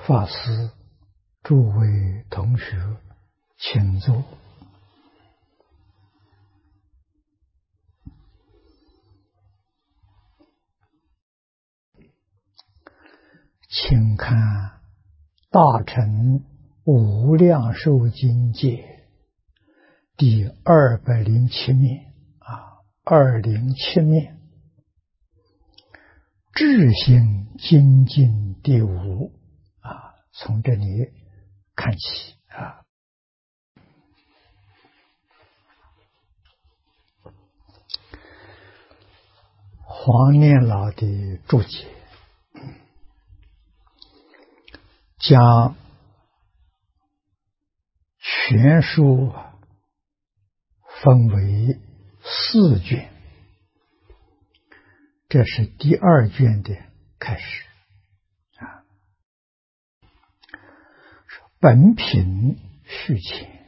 法师、诸位同学，请坐。请看《大乘无量寿经解》第207面207面，智性精进第5从这里看起黄念老的注解将全书分为4卷，这是第2卷的开始本品续前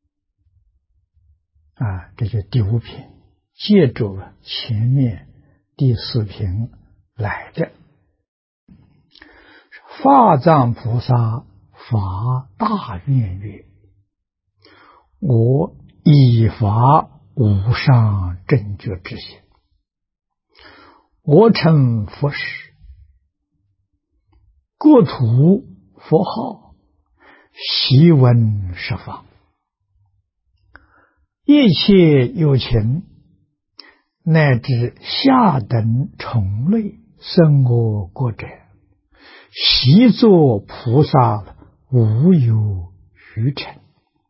这就第5品，接着前面第4品来的。法藏菩萨发大愿曰：我以发无上正觉之心，我称佛时，国土佛号，习闻十方，一切有情，乃至下等虫类生我国者，习作菩萨，无有余尘。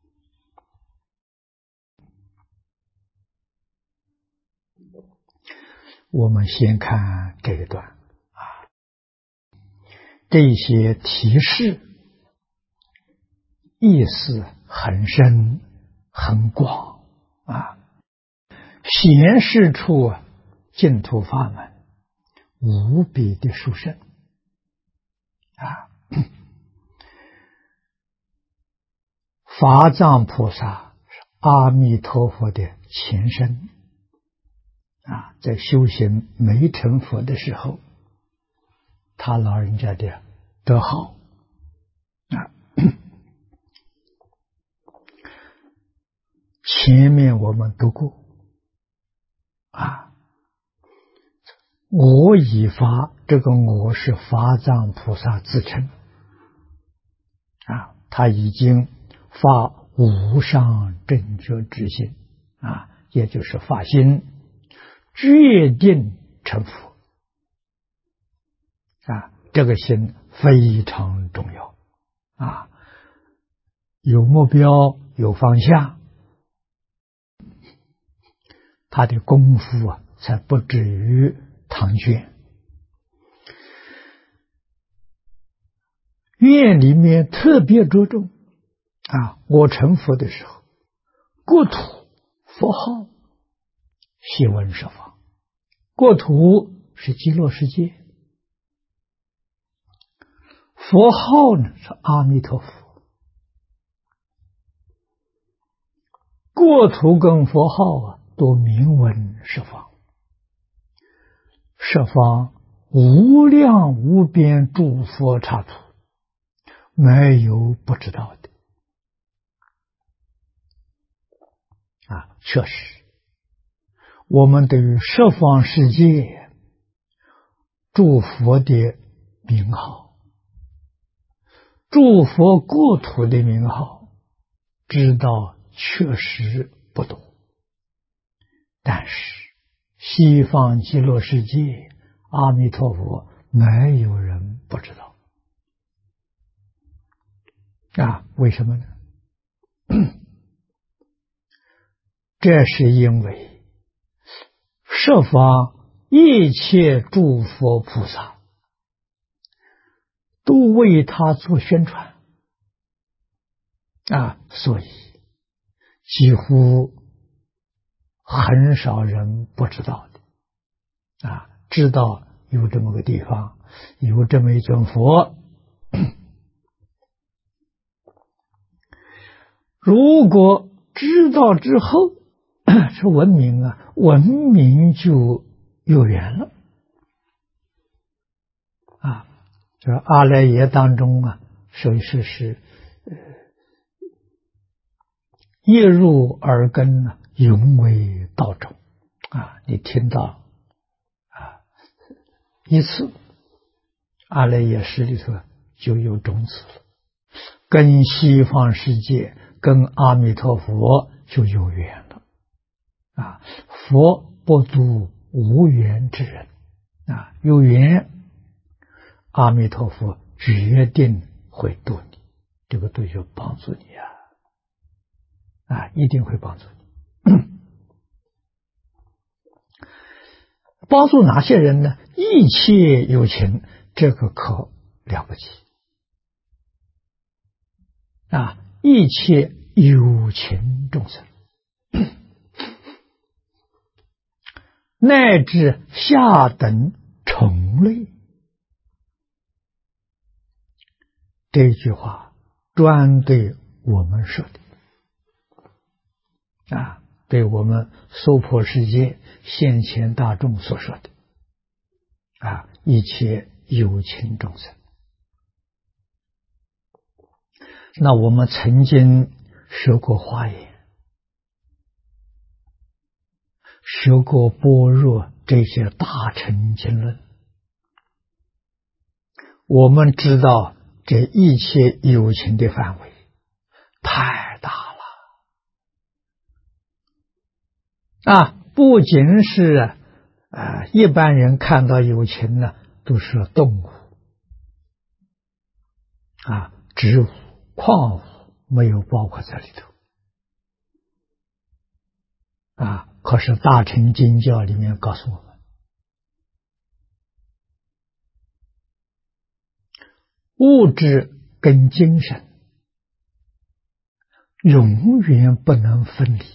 我们先看这一段这些提示意思很深很广显示出净土法门无比的殊胜法藏菩萨是阿弥陀佛的前身在修行没成佛的时候，他老人家的德号前面我们读过我以发，这个我是法藏菩萨自称他已经发无上正觉之心也就是发心决定成佛这个心非常重要有目标有方向，他的功夫才不至于唐玄。愿里面特别着重我成佛的时候，国土佛号，习闻十方。国土是极乐世界，佛号呢是阿弥陀佛。国土跟佛号都名闻十方，十方无量无边诸佛刹土，没有不知道的确实我们对于十方世界诸佛的名号，诸佛国土的名号知道确实不多，但是西方极乐世界阿弥陀佛没有人不知道为什么呢？这是因为十方一切诸佛菩萨都为他做宣传所以几乎很少人不知道的知道有这么个地方，有这么一尊佛。如果知道之后是文明文明就有缘了这阿赖耶当中所以说是一入耳根呢，永为道种你听到一次，阿赖耶识里头就有种子了，跟西方世界跟阿弥陀佛就有缘了佛不度无缘之人有缘阿弥陀佛决定会度你，这个对就帮助你一定会帮助你。帮助哪些人呢？一切有情，这个可了不起一切有情众生，乃至下等虫类，这句话专对我们说的对我们娑婆世界现前大众所说的一切有情众生。那我们曾经学过华严，学过般若这些大乘经论，我们知道这一切有情的范围太大了不仅是一般人看到有情呢，都是动物植物、矿物没有包括在里头可是大乘经教里面告诉我们，物质跟精神永远不能分离，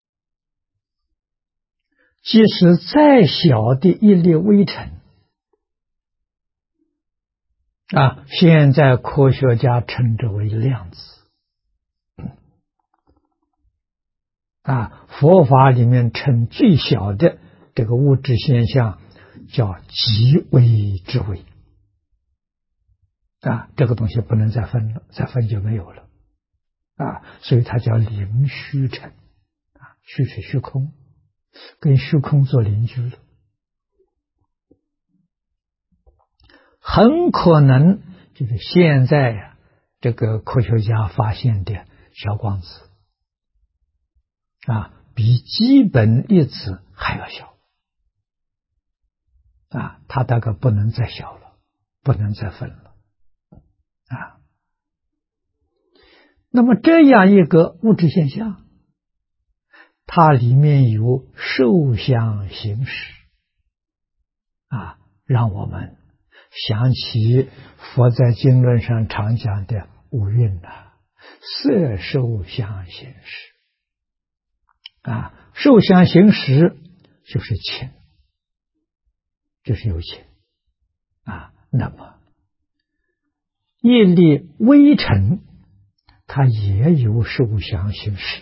即使再小的一粒微尘现在科学家称之为量子佛法里面称最小的这个物质现象叫极微之微这个东西不能再分了，再分就没有了所以它叫零虚尘虚是虚空，跟虚空做邻居了，很可能就是现在这个科学家发现的小光子比基本粒子还要小它大概不能再小了，不能再分了那么这样一个物质现象，它里面有受想行识让我们想起佛在经论上常讲的五蕴色受想行识受想行识就是情，就是有情那么业力微尘它也有受想行识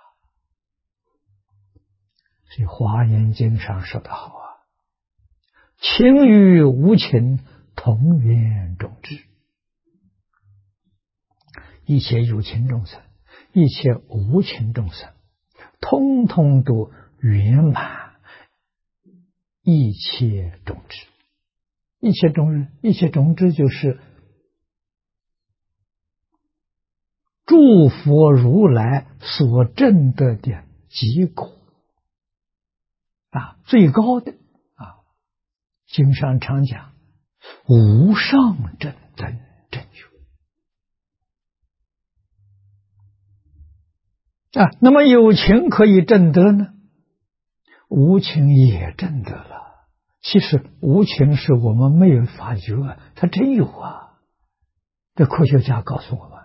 所以华严经上说得好情与无情同源种智，一切有情众生，一切无情众生，通通都圆满一切种智。一切种智就是诸佛如来所证得的结果最高的经上常讲无上正等正觉那么有情可以证得呢，无情也证得了。其实无情是我们没有发觉它真有这科学家告诉我们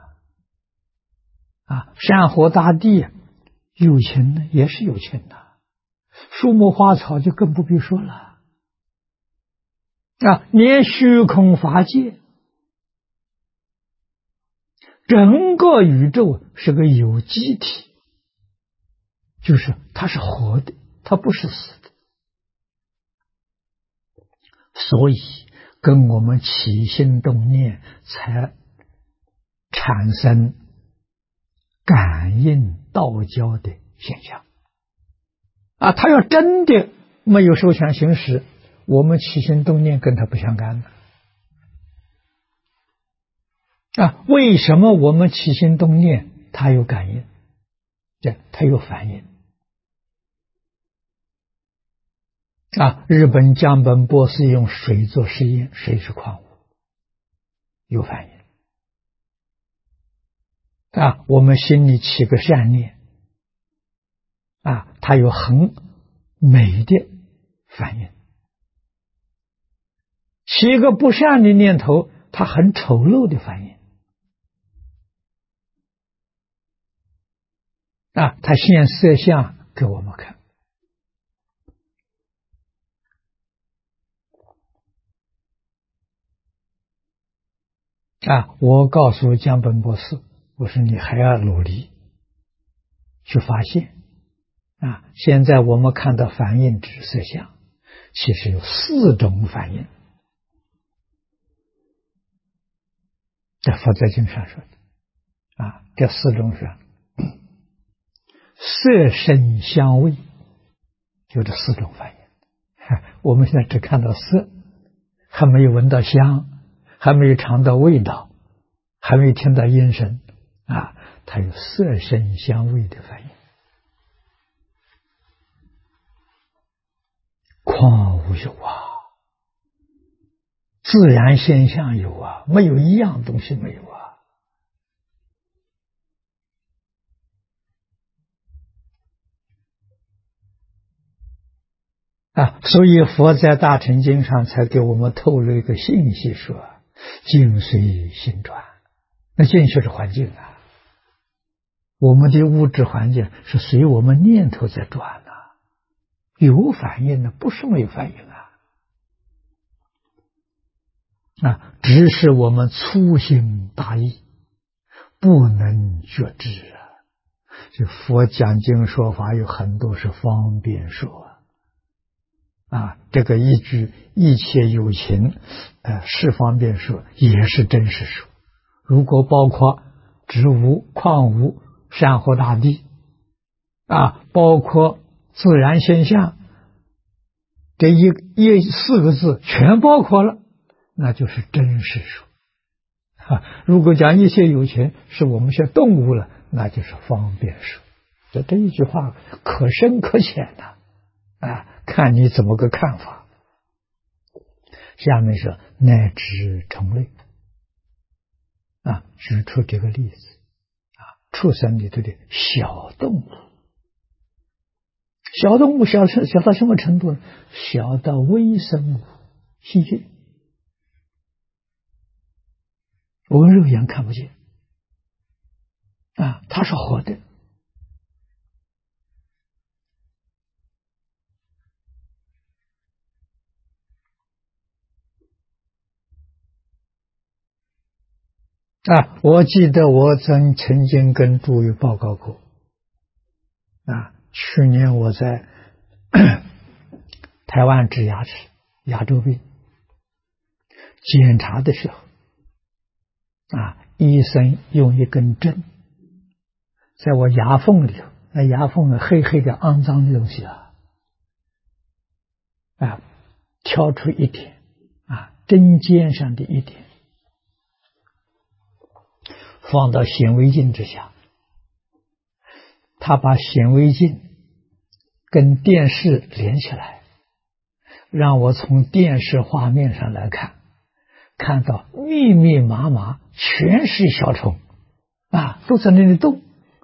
山河大地有情呢，也是有情的，树木花草就更不必说了连虚空法界，整个宇宙是个有机体，就是它是活的，它不是死的，所以跟我们起心动念才产生感应道交的现象。他要真的没有受想行识，我们起心动念跟他不相干的。为什么我们起心动念他有感应？他有反应。日本江本博士用水做实验，水是矿物，有反应。我们心里起个善念，它有很美的反应；起一个不善的念头，它很丑陋的反应。它现色相给我们看。我告诉江本博士，我说你还要努力去发现。现在我们看到反应指色相，其实有4种反应，在佛在经上说的。这4种是色声香味，就这4种反应。我们现在只看到色，还没有闻到香，还没有尝到味道，还没有听到音声，它有色声香味的反应。况无有自然现象有没有一样东西没有所以佛在大乘经上才给我们透露一个信息，说境随心转。那境就是环境我们的物质环境是随我们念头在转有反应不是没有反应只是我们粗心大意，不能觉知这佛讲经说法有很多是方便说这个一句一切有情是方便说，也是真实说。如果包括植物、矿物、山河大地包括自然现象，这4个字全包括了，那就是真实说如果讲一切有情是我们些动物了，那就是方便说。这一句话可深可浅看你怎么个看法。下面是乃至虫类举出这个例子畜生里头的小动物，小动物小到什么程度呢？小到微生物细菌，我们肉眼看不见它是活的。我记得我曾经跟诸位报告过去年我在台湾治牙齿牙周病检查的时候医生用一根针在我牙缝里头，那牙缝黑黑的肮脏的东西挑出一点针尖上的一点，放到显微镜之下，他把显微镜跟电视连起来，让我从电视画面上来看到密密麻麻全是小虫都在那里动。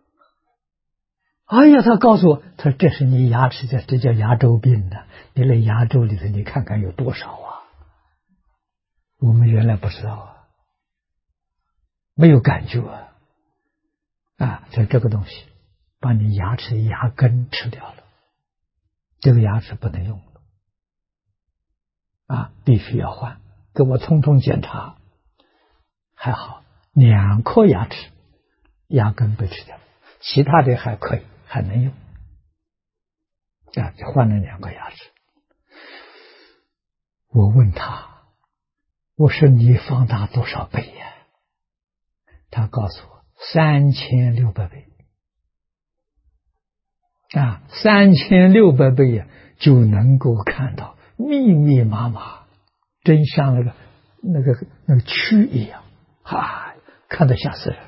哎呀，他告诉我，他说这是你牙齿这叫牙周病你那牙周里头你看看有多少我们原来不知道没有感觉就这个东西把你牙齿的牙根吃掉了，这个牙齿不能用了必须要换。给我通通检查，还好2颗牙齿牙根被吃掉，其他的还可以还能用就换了2个牙齿。我问他，我说你放大多少倍他告诉我3600倍，3600倍呀，就能够看到密密麻麻，真像那个蛆一样，看得吓死人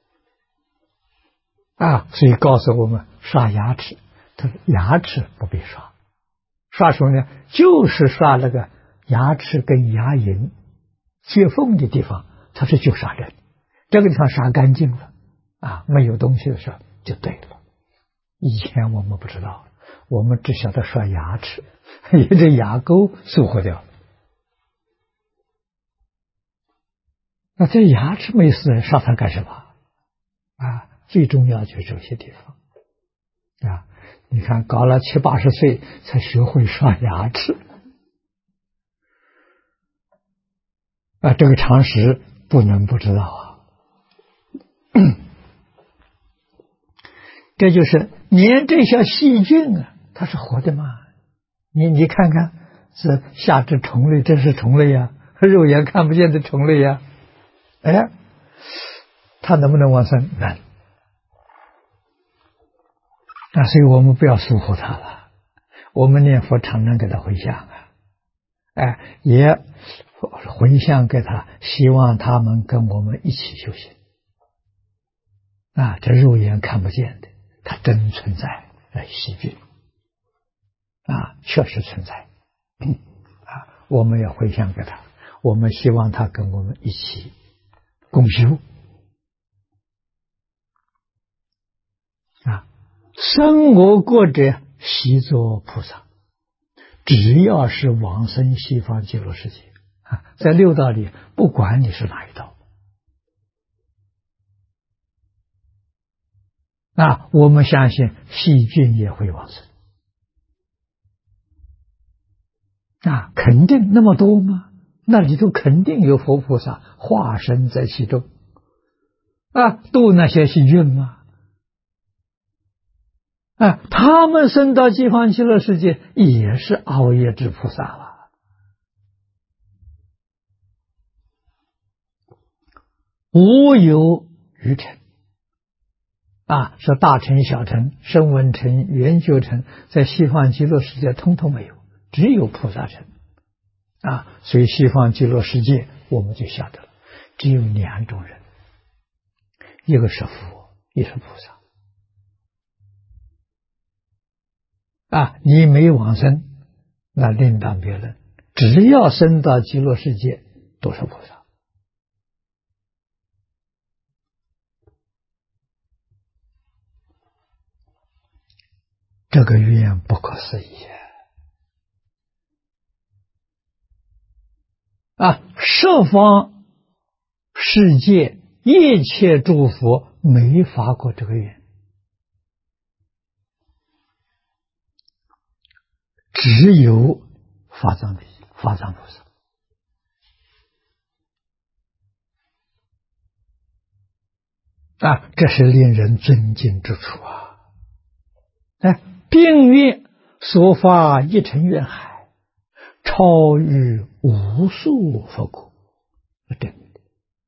所以告诉我们刷牙齿，他说牙齿不必刷，刷什么呢？就是刷那个牙齿跟牙龈接缝的地方，他说就刷人，这个地方刷干净了没有东西的时候就对了。以前我们不知道，我们只晓得刷牙齿，因为这牙沟疏忽掉了。那这牙齿没事，刷它干什么最重要就是这些地方你看搞了70、80岁才学会刷牙齿这个常识不能不知道这就是连这些细菌它是活的嘛？你看看，是下肢虫类，这是虫类呀，肉眼看不见的虫类呀，它能不能往生？能。所以我们不要疏忽它了，我们念佛常常给它回向也回向给他，希望他们跟我们一起修行这肉眼看不见的，它真存在细菌确实存在我们要回向给他，我们希望他跟我们一起共修生我国者悉作菩萨，只要是往生西方极乐世界在六道里，不管你是哪一道我们相信细菌也会往生肯定那么多吗？那里头肯定有佛菩萨化身在其中度那些细菌吗？他们升到西方极乐世界也是熬夜之菩萨了，无有余尘说大乘、小乘、声闻乘、缘觉乘，在西方极乐世界通通没有，只有菩萨乘所以西方极乐世界我们就晓得了，只有2种人，一个是佛，一个是菩萨你没往生那另当别论，只要升到极乐世界都是菩萨这个愿不可思议十方世界一切诸佛没发过这个愿，只有法藏菩萨这是令人尊敬之处并愿所发一尘愿海，超越无数佛国，真的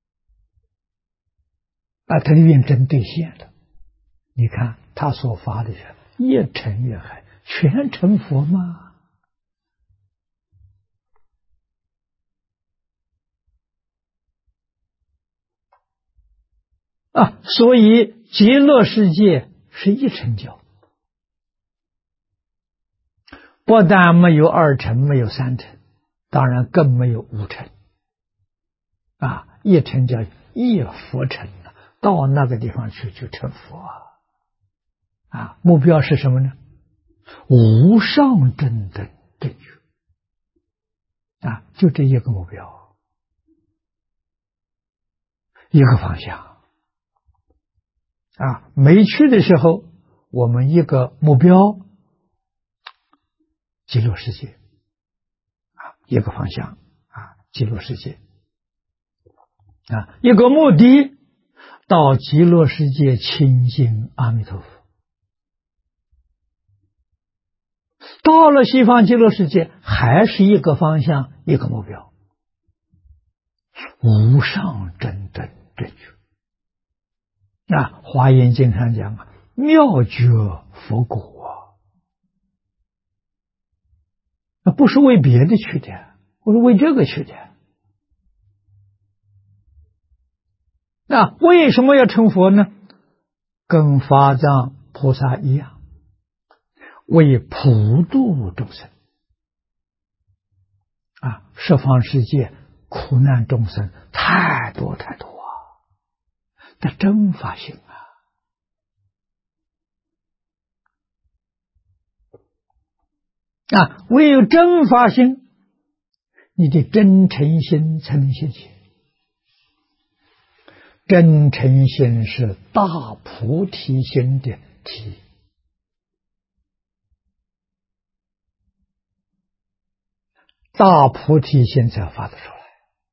他的愿真兑现了。你看他所发的是一尘愿海，全成佛吗？所以极乐世界是一乘教，不但没有2乘，没有3乘，当然更没有5乘一乘叫一佛乘到那个地方去就成佛目标是什么呢？无上正等正觉就这一个目标，一个方向没去的时候，我们一个目标极乐世界一个方向极乐世界一个目的到极乐世界亲近阿弥陀佛。到了西方极乐世界还是一个方向一个目标，无上正等正觉华严经上讲妙觉佛果不是为别的去的，不是为这个去的。为什么要成佛呢？跟法藏菩萨一样，为普度众生。十方世界苦难众生太多太多的真法性唯有真法性，你的真诚心才能现前。真诚心是大菩提心的体，大菩提心才发得出来，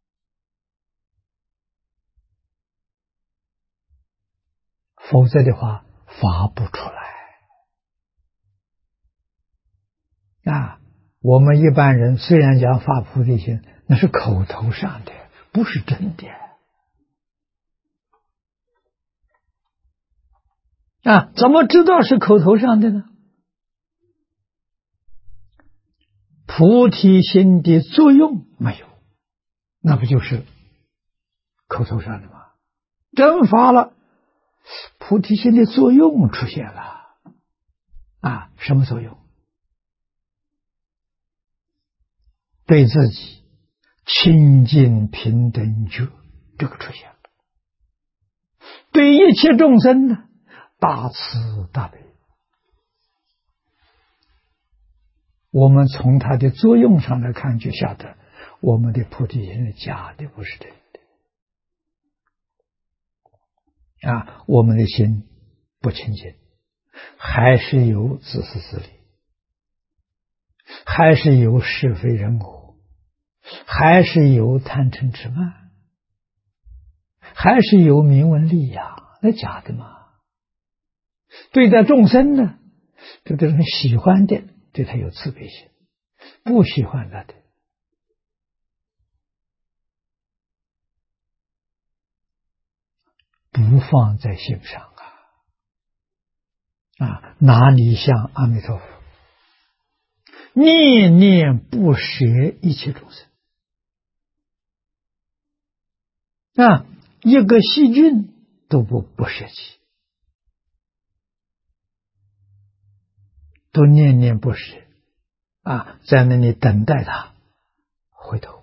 否则的话发不出来。我们一般人虽然讲发菩提心，那是口头上的，不是真的。怎么知道是口头上的呢？菩提心的作用没有，那不就是口头上的吗？真发了，菩提心的作用出现了。什么作用？对自己清净平等觉，这个出现了。对一切众生呢，大慈大悲。我们从它的作用上来看，就晓得我们的菩提心是假的，不是真的。我们的心不清净，还是有自私自利，还是有是非人我，还是有贪嗔痴慢，还是有名闻利养，那假的嘛。对待众生呢，对这种喜欢的，对他有慈悲心；不喜欢他的，不放在心上哪里像阿弥陀佛，念念不舍一切众生一个细菌都不舍弃，都念念不舍在那里等待他回头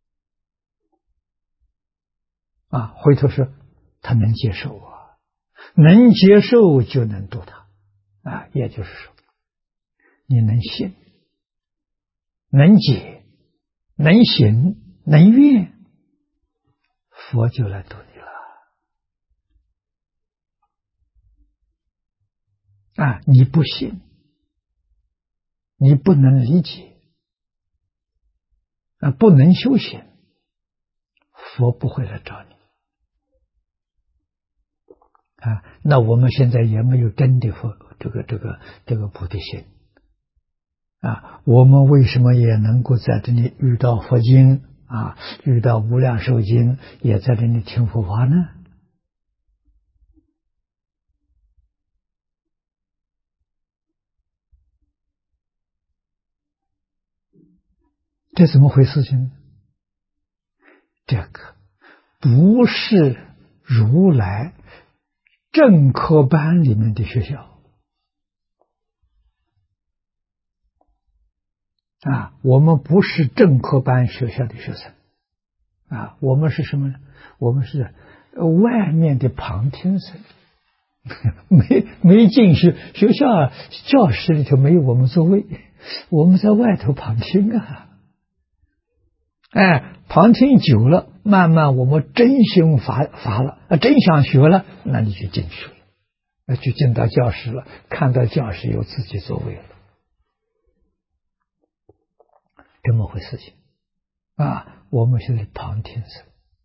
回头说他能接受能接受就能度他也就是说你能信能解能行能愿，佛就来度你了你不信，你不能理解不能修行，佛不会来找你那我们现在也没有真的佛这个菩提心我们为什么也能够在这里遇到佛经遇到无量寿经，也在这里听佛法呢？这怎么回事情？这个不是如来正科班里面的学校我们不是正科班学校的学生我们是什么呢？我们是外面的旁听生没进去学校教室里头没有我们座位，我们在外头旁听旁听久了，慢慢我们真心发了真想学了，那你就进去了，就进到教室了，看到教室有自己座位了，这么回事情我们现在旁听生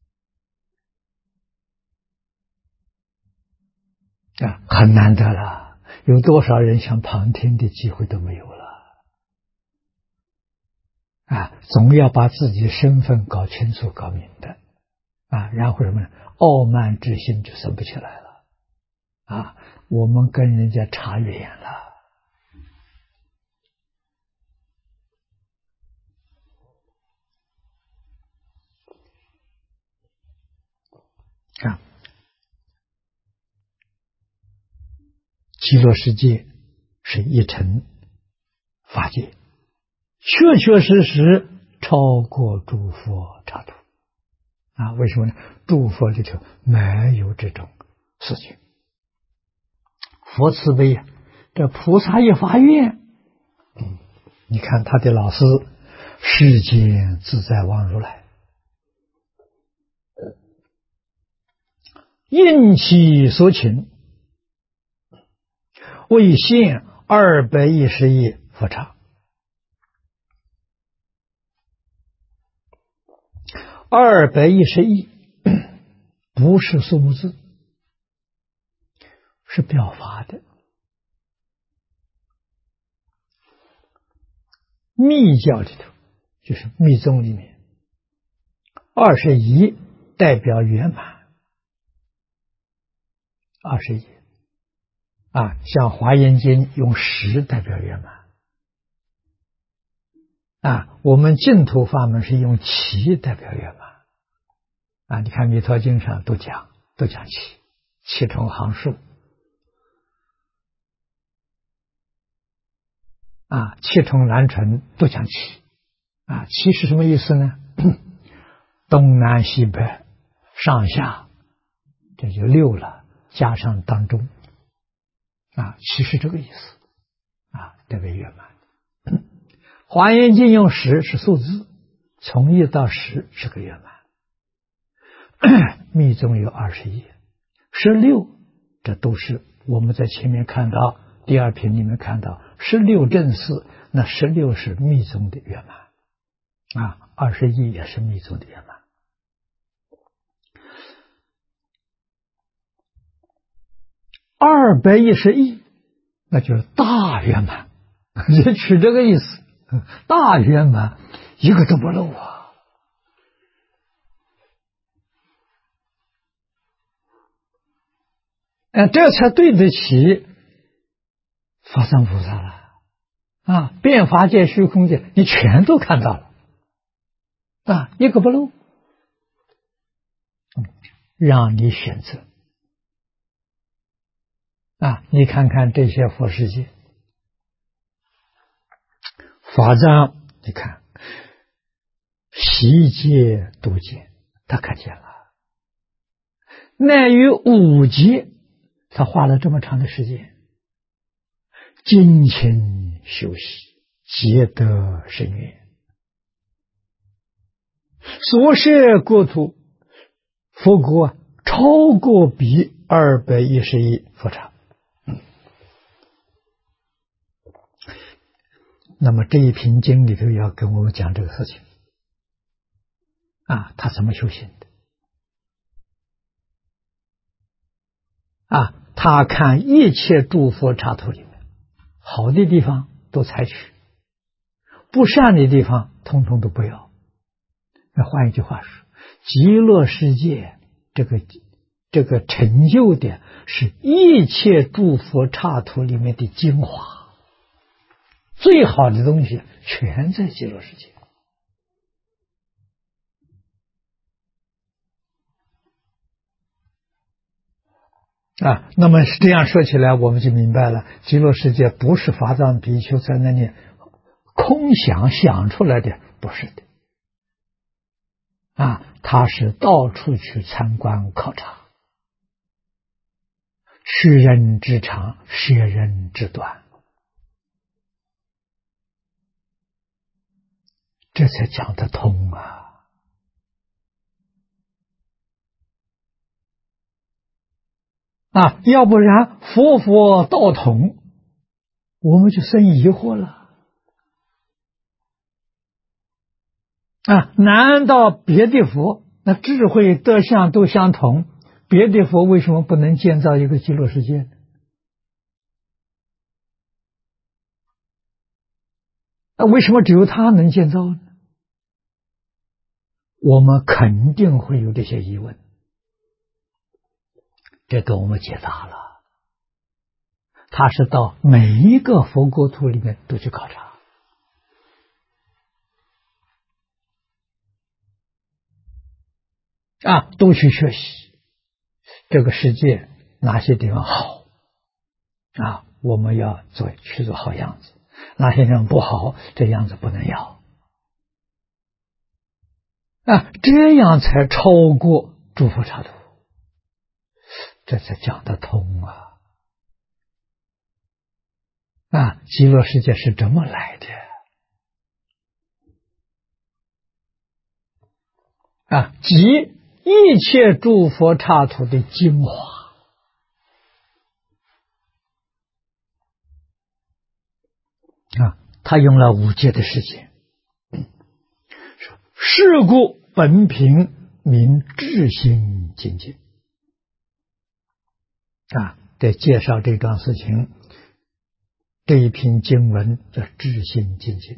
很难得了，有多少人想旁听的机会都没有了总要把自己的身份搞清楚搞明白然后什么呢？傲慢之心就生不起来了啊，我们跟人家差远了啊！极乐世界是一乘法界，确确实实超过诸佛刹土啊！为什么呢？诸佛里头没有这种事情。佛慈悲呀，这菩萨一发愿，你看他的老师世间自在王如来，应其所请，为现210亿佛刹。210亿不是数目字，是表法的。密教里头，就是密宗里面，21代表圆满，21啊，像华严经用10代表圆满啊，我们净土法门是用7代表圆满啊。你看弥陀经上都讲7重行数啊，7重南传都讲7啊。7是什么意思呢？东南西北上下，这就6了，加上当中啊，7是这个意思啊，代表圆满。华严经用10是数字，从1到10是个圆满。密宗有21、16，这都是我们在前面看到第2品里面看到16正四，那16是密宗的圆满啊，21也是密宗的圆满。210亿，那就是大圆满，就取这个意思，大圆满，一个都不漏啊。这才对得起法藏菩萨了啊！变法界、虚空界，你全都看到了啊，一个不漏，让你选择啊！你看看这些佛世界，法藏，你看悉界、度界，他看见了；乃于5界，他花了这么长的时间，精勤修习，皆得深愿。所摄国土佛国超过比210亿佛刹。那么这一品经里头要跟我们讲这个事情啊，他怎么修行的啊？他看一切诸佛刹土里面，好的地方都采取，不善的地方统统都不要。那换一句话说，极乐世界这个成就的是一切诸佛刹土里面的精华，最好的东西全在极乐世界啊。那么这样说起来，我们就明白了，极乐世界不是法藏比丘在那里空想出来的，不是的啊，他是到处去参观考察，取人之长，舍人之短，这才讲得通啊！要不然佛道统，我们就生疑惑了啊！难道别的佛那智慧德相都相同，别的佛为什么不能建造一个极乐世界呢？为什么只有他能建造呢？我们肯定会有这些疑问，这给我们解答了他是到每一个佛国土里面都去考察。都去学习这个世界哪些地方好我们要去做好样子，哪些地方不好，这样子不能要这样才超过诸佛刹土，这才讲得通极乐世界是这么来的集一切诸佛刹土的精华他用了5劫的时间，是故本品名智心境界在介绍这桩事情，这一篇经文叫智心境界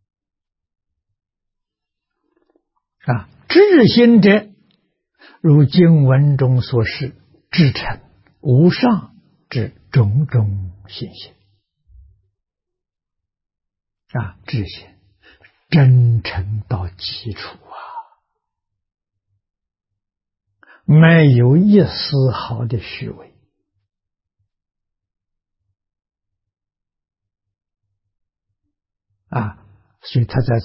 智心者，如经文中所示，至诚无上之种种信心智心真诚到基础没有一丝毫的虚伪所以他在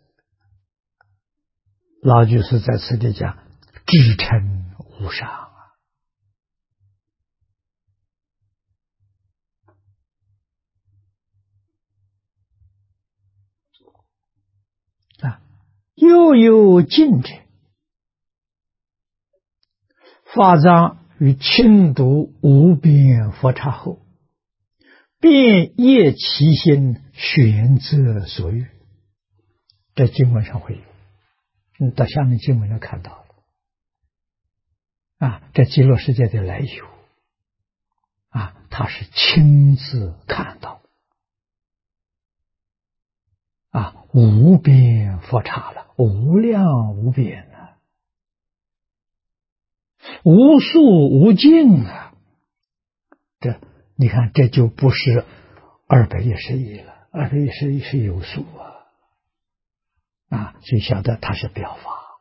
老居士在此地讲至诚无上又有近者，法藏于亲读无边佛刹后，便业其心，选择所欲。在经文上会有，到下面经文就看到了这极乐世界的来由他是亲自看到无边佛刹了，无量无边无数无尽这你看，这就不是210亿了，210亿是有数所以晓得它是表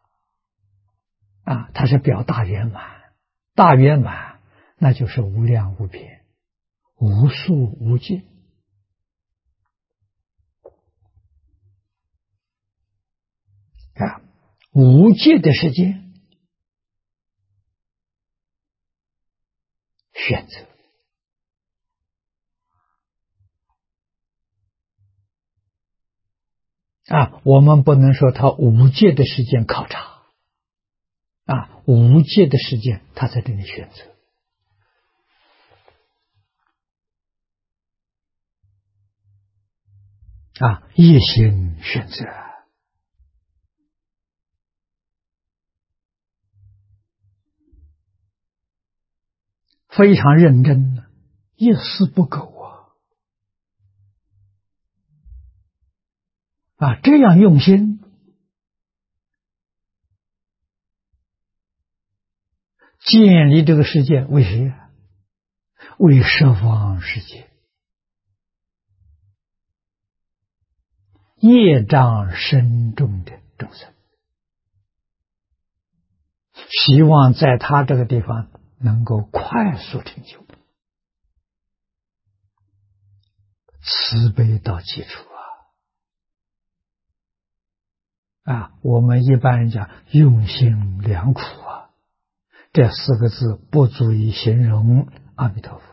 法它是表大圆满，大圆满那就是无量无边，无数无尽无界的世界选择我们不能说他无界的时间考察无界的时间他在这里选择一心选择非常认真一丝不苟这样用心建立这个世界，为谁为十方世界业障深重的众生，希望在他这个地方能够快速成就，慈悲到基础我们一般人讲用心良苦这4个字不足以形容阿弥陀佛。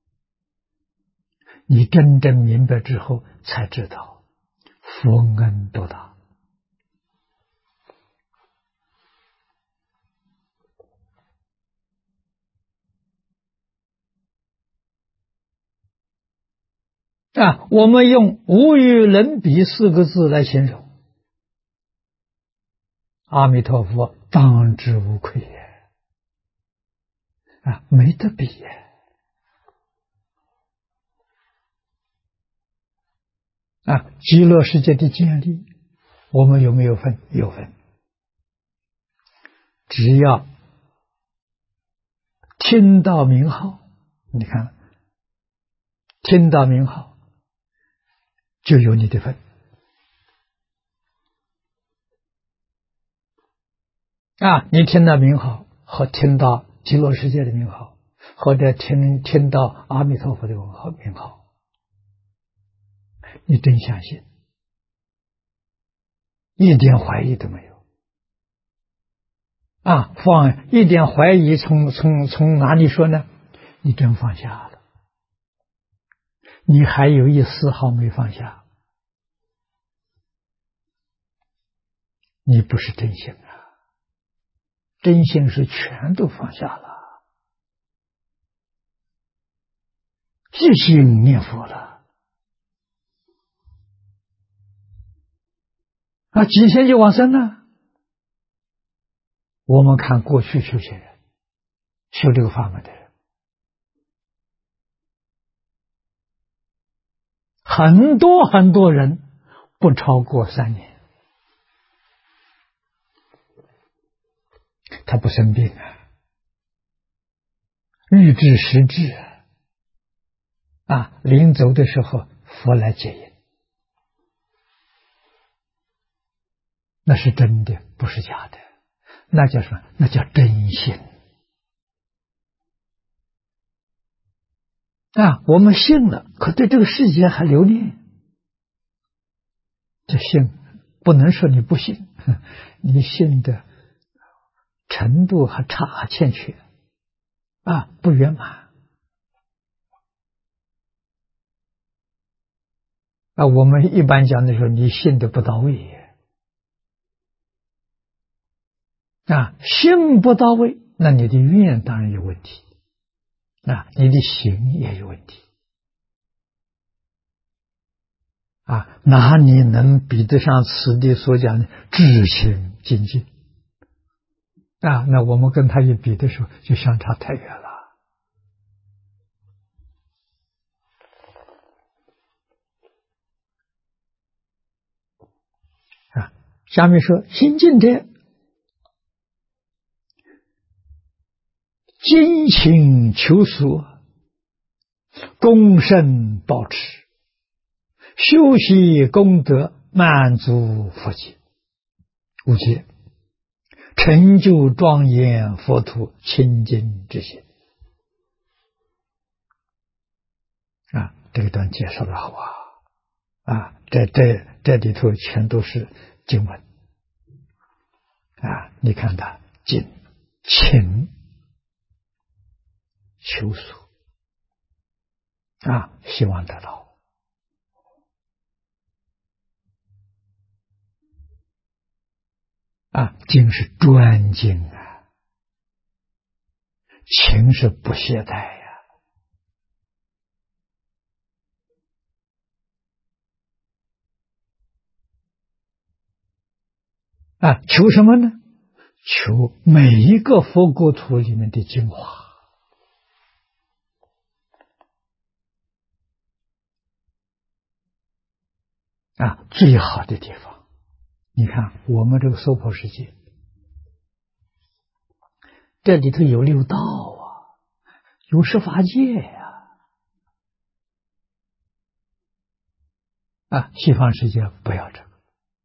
你真正明白之后才知道佛恩多大我们用无与伦比4个字来形容阿弥陀佛，当之无愧没得比极乐世界的建立我们有没有份？有份。只要听到名号，你看听到名号，就有你的份。你听到名号和听到极乐世界的名号，或者听到阿弥陀佛的名号，你真相信，一点怀疑都没有。一点怀疑从哪里说呢？你真放下了，你还有一丝毫没放下，你不是真心啊！真心是全都放下了，即心念佛了，几天就往生了。我们看过去修行人，修这个法门的人，很多人不超过3年，他不生病预知时至临走的时候佛来接引，那是真的，不是假的，那叫什么？那叫真心我们信了，可对这个世界还留恋，这信不能说你不信，你信的程度还欠缺不圆满我们一般讲的时候，你信的不到位信不到位，那你的愿当然有问题你的行也有问题哪里能比得上此地所讲的至行精进那我们跟他一比的时候，就相差太远了下面说心净者，精勤求索，功胜保持，修习功德，满足佛界无界，成就庄严佛土清净之心这一段介绍的好这里头全都是经文你看他精勤求索希望得到精是专精勤是不懈怠求什么呢？求每一个佛国土里面的精华最好的地方。你看我们这个娑婆世界，这里头有六道有十法界西方世界不要这个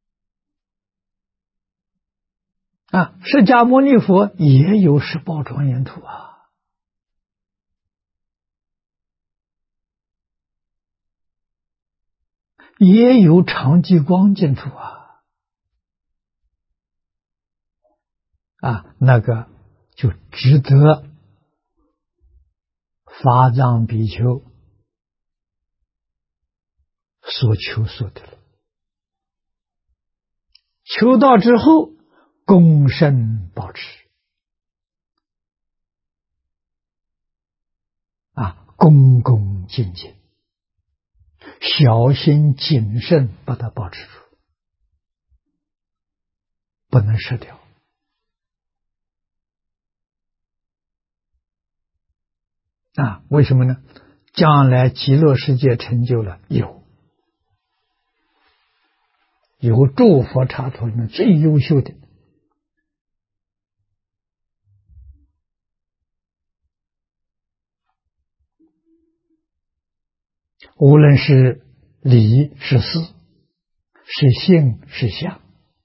释迦牟尼佛也有十宝庄严土也有常寂光净土那个就值得法藏比丘所求所得了。求到之后，功胜保持恭恭敬敬，小心谨慎把它保持住，不能失掉为什么呢？将来极乐世界成就了有诸佛刹土里面最优秀的无论是理是事，是性是相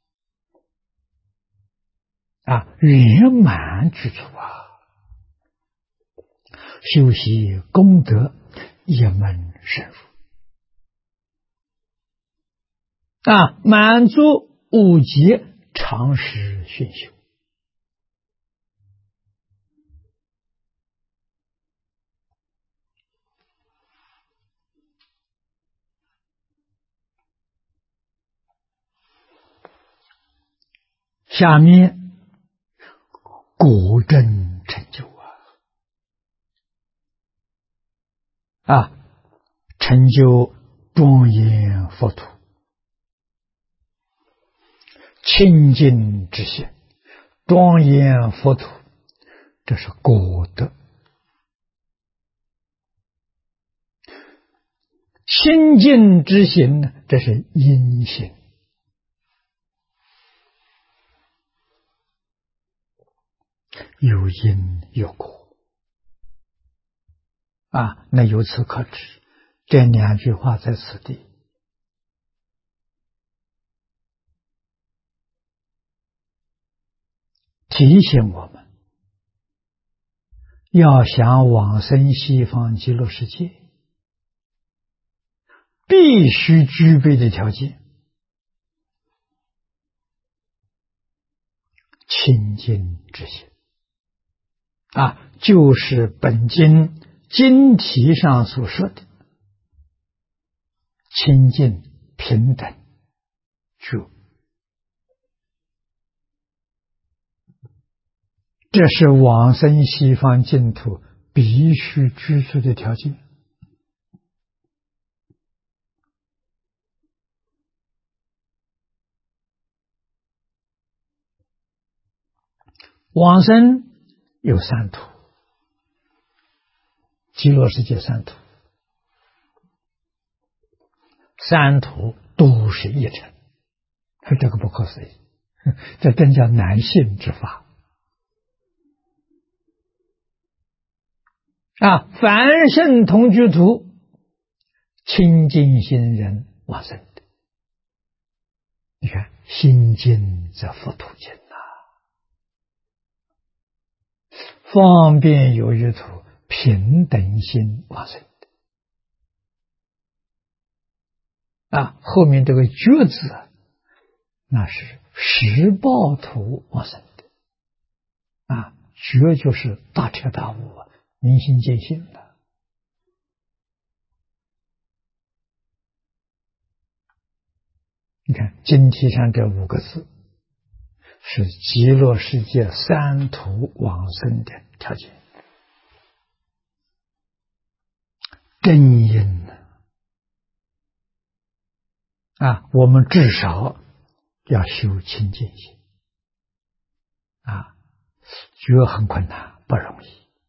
圆满具足修习功德一门深入满足无极常识熏修。下面果真成就成就庄严佛土，清净之心，庄严佛土，这是果德。清净之心呢，这是因心。有因有果那由此可知，这两句话在此地提醒我们，要想往生西方极乐世界，必须具备的条件，清净之心就是本经经题上所说的清净平等觉，这是往生西方净土必须居住的条件。往生有三途，极乐世界三途，三途都是一成，这个不可思议，这真叫难信之法凡圣同居土，清净心人往生的。你看，心净则佛土净方便有余土，平等心往生的后面这个觉字那是实报土往生的觉就是大彻大悟明心见性的。你看经题上这5个字是极乐世界三途往生的条件，真因我们至少要修清净心觉很困难，不容易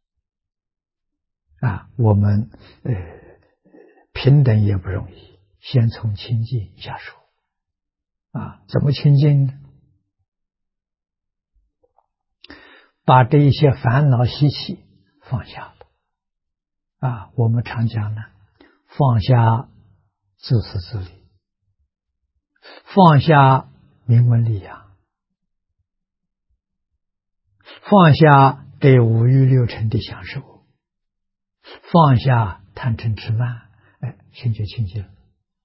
我们平等也不容易，先从清净下手怎么清净呢？把这一些烦恼习气放下了我们常讲呢，放下自私自利，放下名闻利养，放下对五欲六尘的享受，放下贪嗔痴慢，心就清净了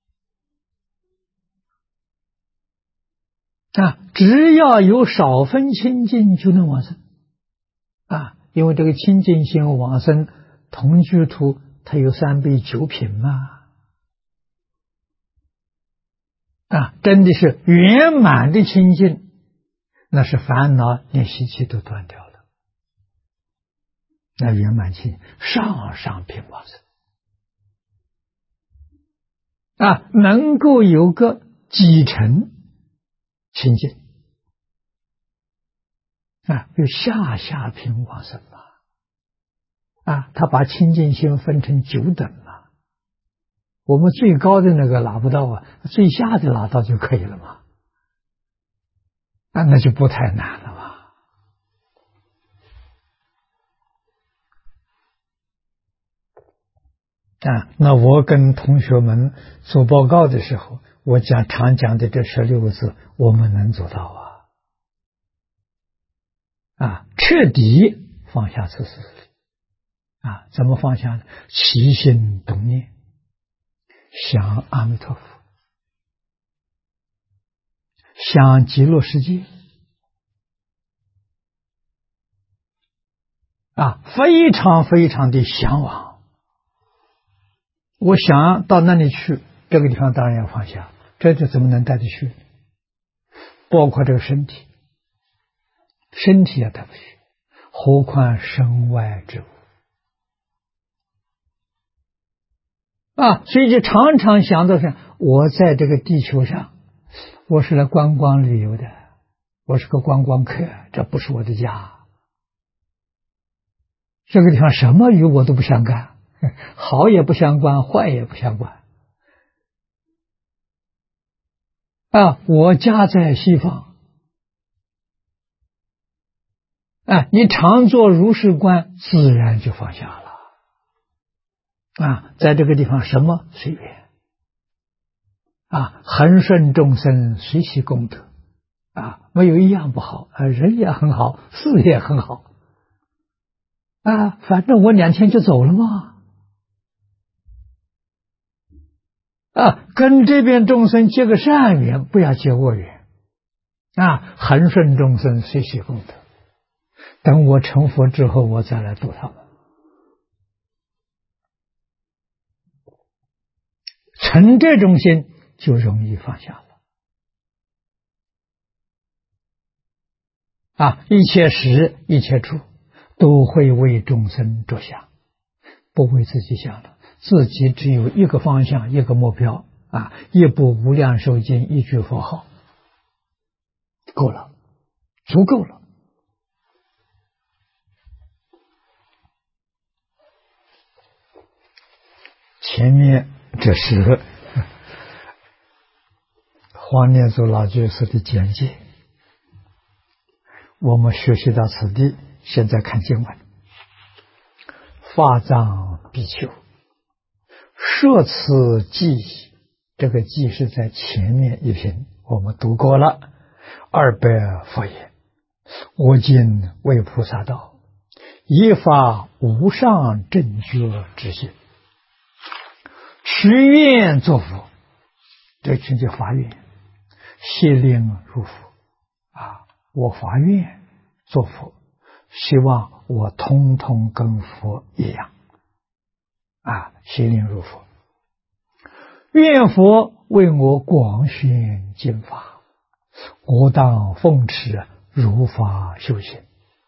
只要有少分清净就能往生因为这个清净心往生同居土，它有3杯9品嘛真的是圆满的清净，那是烦恼连习气都断掉了，那圆满清净上品往生能够有个几成清净有下品往生他把清净心分成9等我们最高的那个拿不到最下的拿到就可以了嘛那就不太难了嘛那我跟同学们做报告的时候，我常讲的这16个字，我们能做到彻底放下自私自利怎么放下呢？起心动念，想阿弥陀佛，想极乐世界非常非常的向往。我想到那里去，这个地方当然要放下，这就怎么能带得去？包括这个身体也带不去，何况身外之物所以就常常想到是，我在这个地球上，我是来观光旅游的，我是个观光客，这不是我的家。这个地方什么与我都不相干，好也不相关，坏也不相关我家在西方你常做如是观，自然就放下了在这个地方什么随缘恒顺众生，随喜功德没有一样不好人也很好，事也很好反正我2天就走了嘛跟这边众生结个善缘，不要结恶缘恒顺众生，随喜功德，等我成佛之后，我再来度他们。成这种心就容易放下了一切时一切处都会为众生着想，不为自己想了，自己只有一个方向，一个目标一部无量寿经，一句佛号，够了，足够了。前面这是黄念祖老居士的简介，我们学习到此地，现在看经文。法藏比丘摄此记，这个记是在前面一品我们读过了。200佛言：我今为菩萨道，以发无上正觉之心，许愿作佛，这就叫发愿，悉令入佛我发愿做佛，希望我通通跟佛一样悉令入佛。愿佛为我广宣经法，我当奉持如法修行。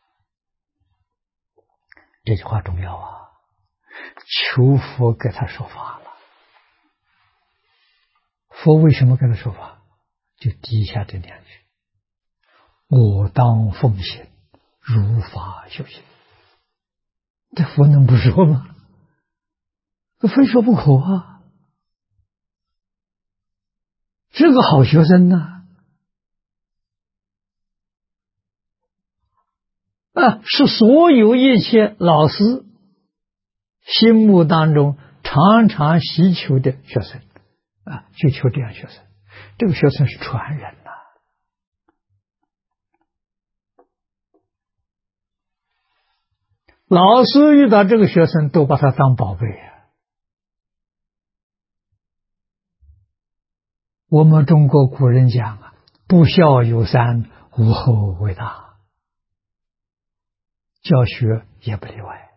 这句话重要求佛给他说法了。佛为什么给他说法？就底下这2句：我当奉行如法修行。这佛能不说吗？非说不可是个好学生是所有一切老师心目当中常常希求的学生就求这样学生。这个学生是传人老师遇到这个学生都把他当宝贝我们中国古人讲不孝有三，无后为大，教学也不例外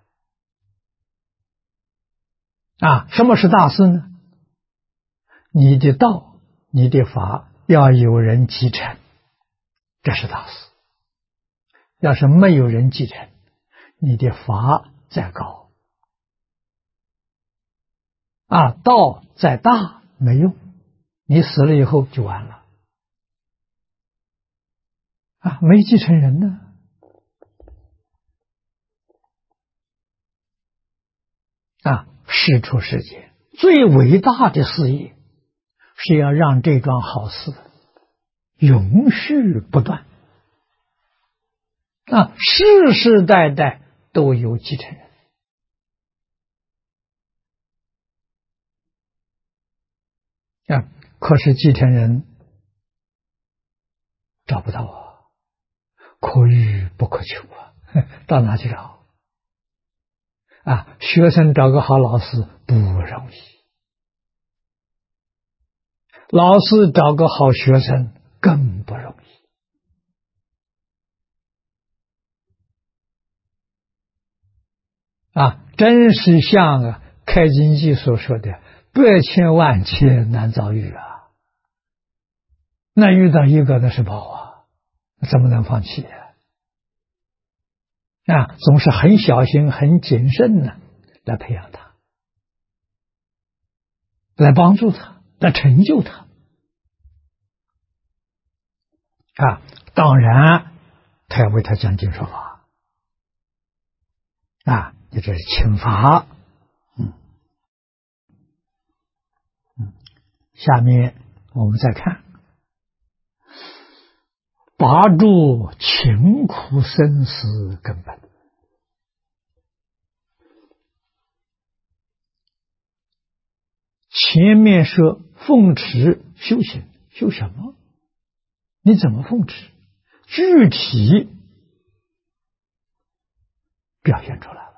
什么是大事呢？你的道，你的法要有人继承，这是大事。要是没有人继承，你的法再高道再大没用，你死了以后就完了没继承人呢世出世间最伟大的事业是要让这桩好事永续不断世世代代都有继承人啊，可是继承人找不到啊，可遇不可求啊，到哪去找？啊，学生找个好老师不容易，老师找个好学生更不容易。啊，真是像开经记所说的“百千万劫难遭遇”啊！那遇到一个那是宝啊，怎么能放弃呀？啊，总是很小心、很谨慎的来培养他，来帮助他，来成就他。啊，当然，他要为他讲经说法。啊，你这是请法。下面我们再看，拔住勤苦生死根本。前面说奉持修行，修什么？你怎么奉持？具体表现出来了。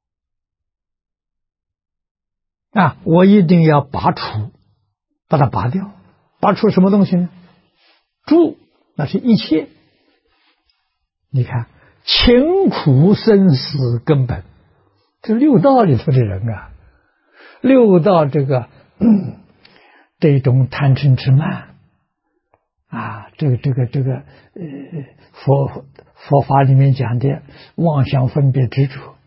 啊，我一定要拔除，把它拔掉。拔除什么东西呢？住，那是一切。你看，勤苦生死根本，这六道里头的人啊，六道这种贪嗔痴慢啊，佛法里面讲的妄想分别执着，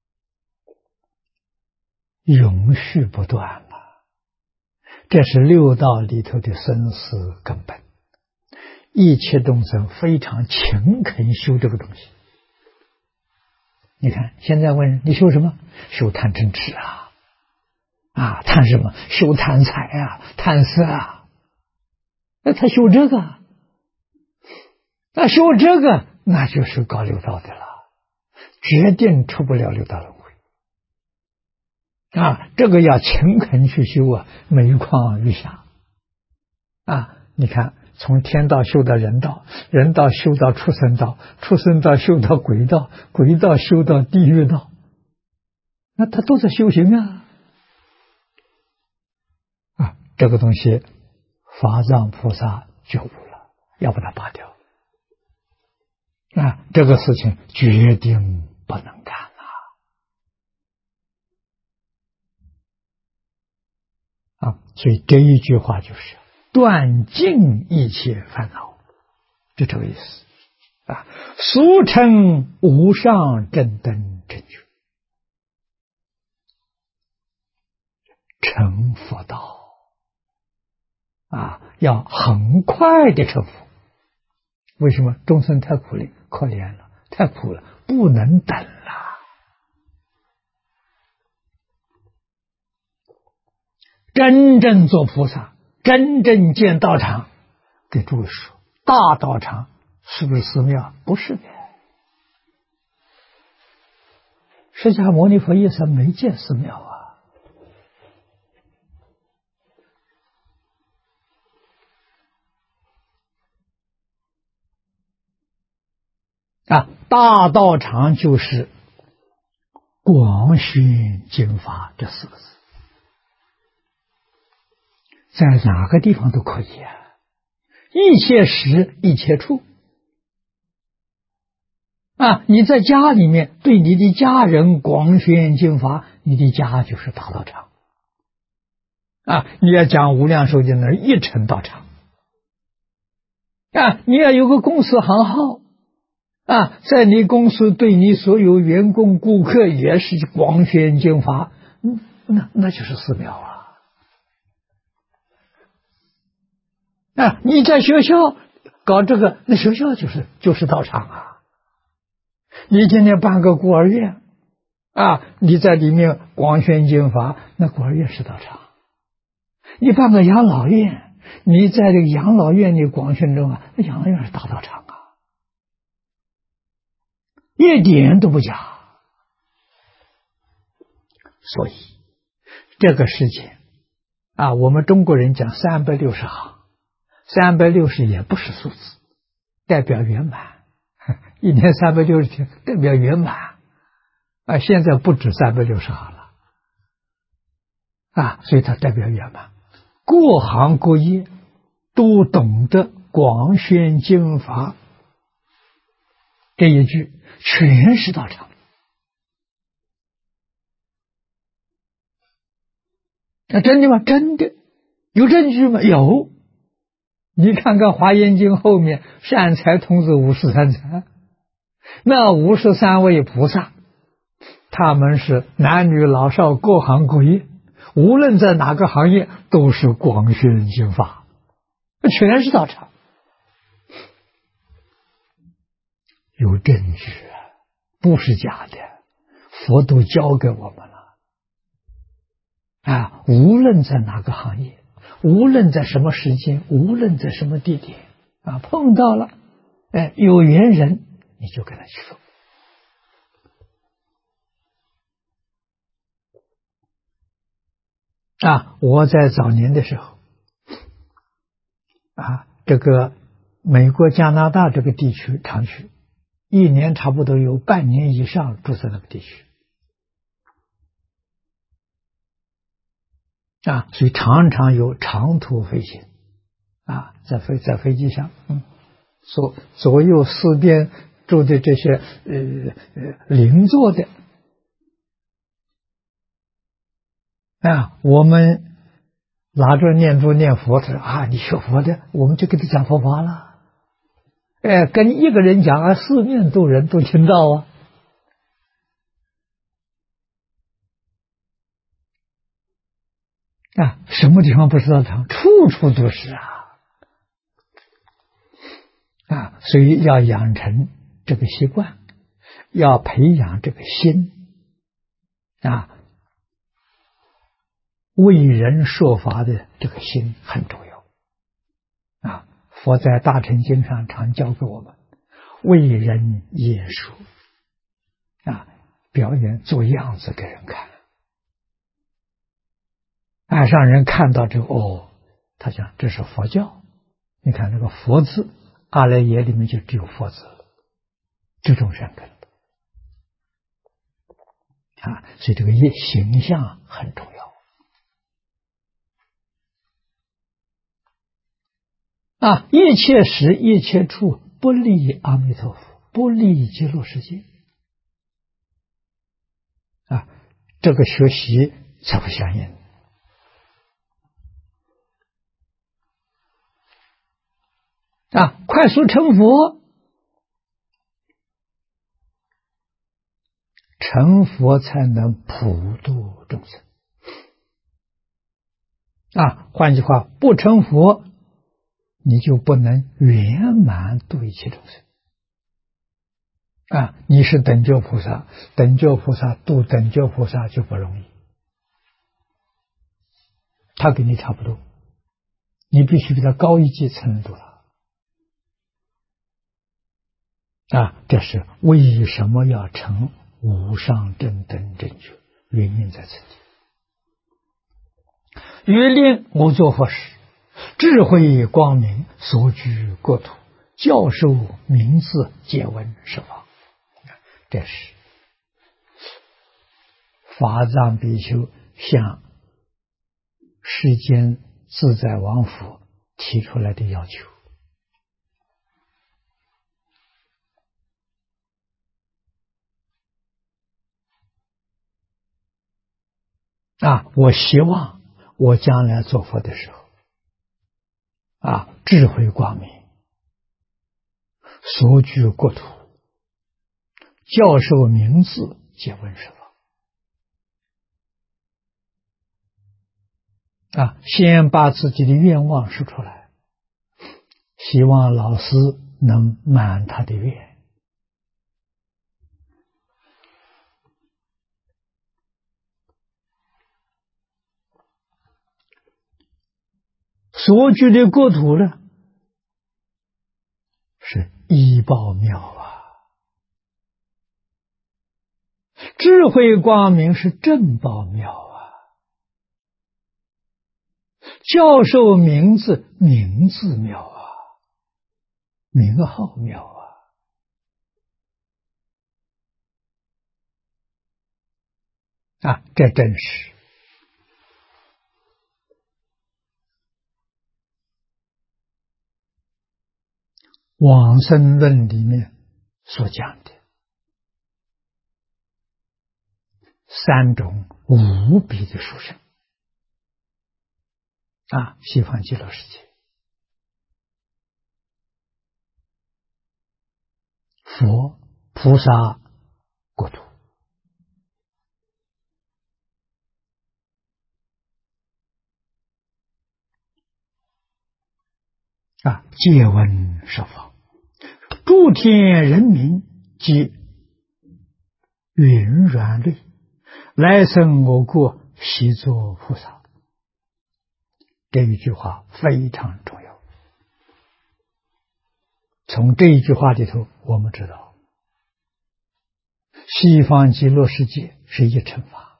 永续不断了。这是六道里头的生死根本。一切众生非常勤恳修这个东西。你看，现在问人你修什么？修贪嗔痴啊！啊，贪什么？修贪财啊，贪色啊。那他修这个，那修这个，那就是搞六道的了，决定出不了六道轮回。啊，这个要勤恳去修啊，每况愈下。啊，你看，从天道修到人道，人道修到畜生道，畜生道修到鬼道，鬼道修到地狱道，那他都在修行啊！啊，这个东西，法藏菩萨觉悟了，要把它拔掉。啊，这个事情决定不能干了。啊，所以这一句话就是断尽一切烦恼，就这个意思。啊，俗称无上正等正觉，成佛道。啊，要很快的成佛。为什么？众生太苦了，可怜了，太苦了，不能等了。真正做菩萨，真正建道场，给诸位说，大道场是不是寺庙？不是的。释迦牟尼佛一生没建寺庙啊。啊，大道场就是广宣经法这四个字，在哪个地方都可以啊，一切时一切处。啊，你在家里面对你的家人广宣经法，你的家就是大道场。啊，你要讲无量寿经那一乘道场。啊，你要有个公司行号。啊，在你公司对你所有员工、顾客也是广宣经法，那就是寺庙啊！啊，你在学校搞这个，那学校就是道场啊！你今天办个孤儿院啊，你在里面广宣经法，那孤儿院是道场；你办个养老院，你在这个养老院里广宣中啊，那养老院是大道场啊！一点都不假。所以这个世界我们中国人讲360行，360也不是数字，代表圆满。一年360天代表圆满。现在不止360行了。所以它代表圆满。各行各业都懂得广宣经法这一句，全是道场。真的吗？真的。有证据吗？有。你看看《华严经》后面，善财童子53财，那53位菩萨，他们是男女老少各行各业，无论在哪个行业都是广宣经法，全是道场。有证据不是假的，佛都教给我们了。无论在哪个行业，无论在什么时间，无论在什么地点，碰到了有缘人，你就跟他去说。我在早年的时候，这个美国、加拿大这个地区常去，一年差不多有半年以上住在那个地区。所以常常有长途飞行，在飞机上，左右四边住的这些邻座的，我们拿着念珠念佛，他说你学佛的，我们就给他讲佛法了。跟一个人讲四面都人都听到什么地方不是道场？处处都是所以要养成这个习惯，要培养这个心为人说法的这个心很重要佛在大乘经上常教给我们，为人演说表演做样子给人看让人看到这个他讲这是佛教。你看那个佛字，阿赖耶里面就只有佛字，这种人根所以这个形象很重要一切时一切处不离阿弥陀佛，不离极乐世界这个学习才不相应快速成佛，成佛才能普度众生换句话，不成佛你就不能圆满度一切众生你是等觉菩萨，等觉菩萨度等觉菩萨就不容易，他跟你差不多，你必须比他高一级程度了这是为什么要成无上正等正觉，原因在此地。约令我作佛时，智慧光明，所居国土，教授名字，解闻十方。这是法藏比丘向世间自在王佛提出来的要求我希望我将来做佛的时候智慧光明，所居国土，教授名字，解闻十方先把自己的愿望说出来，希望老师能满他的愿所居的国土呢，是依报妙智慧光明是正报妙教授名字，名字妙啊，名号妙啊！这真是往生论里面所讲的三种无比的殊胜啊！西方极乐世界，佛菩萨国土啊，借闻十方诸天人民及云软类，来生我国悉作菩萨。这一句话非常重要。从这一句话里头，我们知道西方极乐世界是一乘法，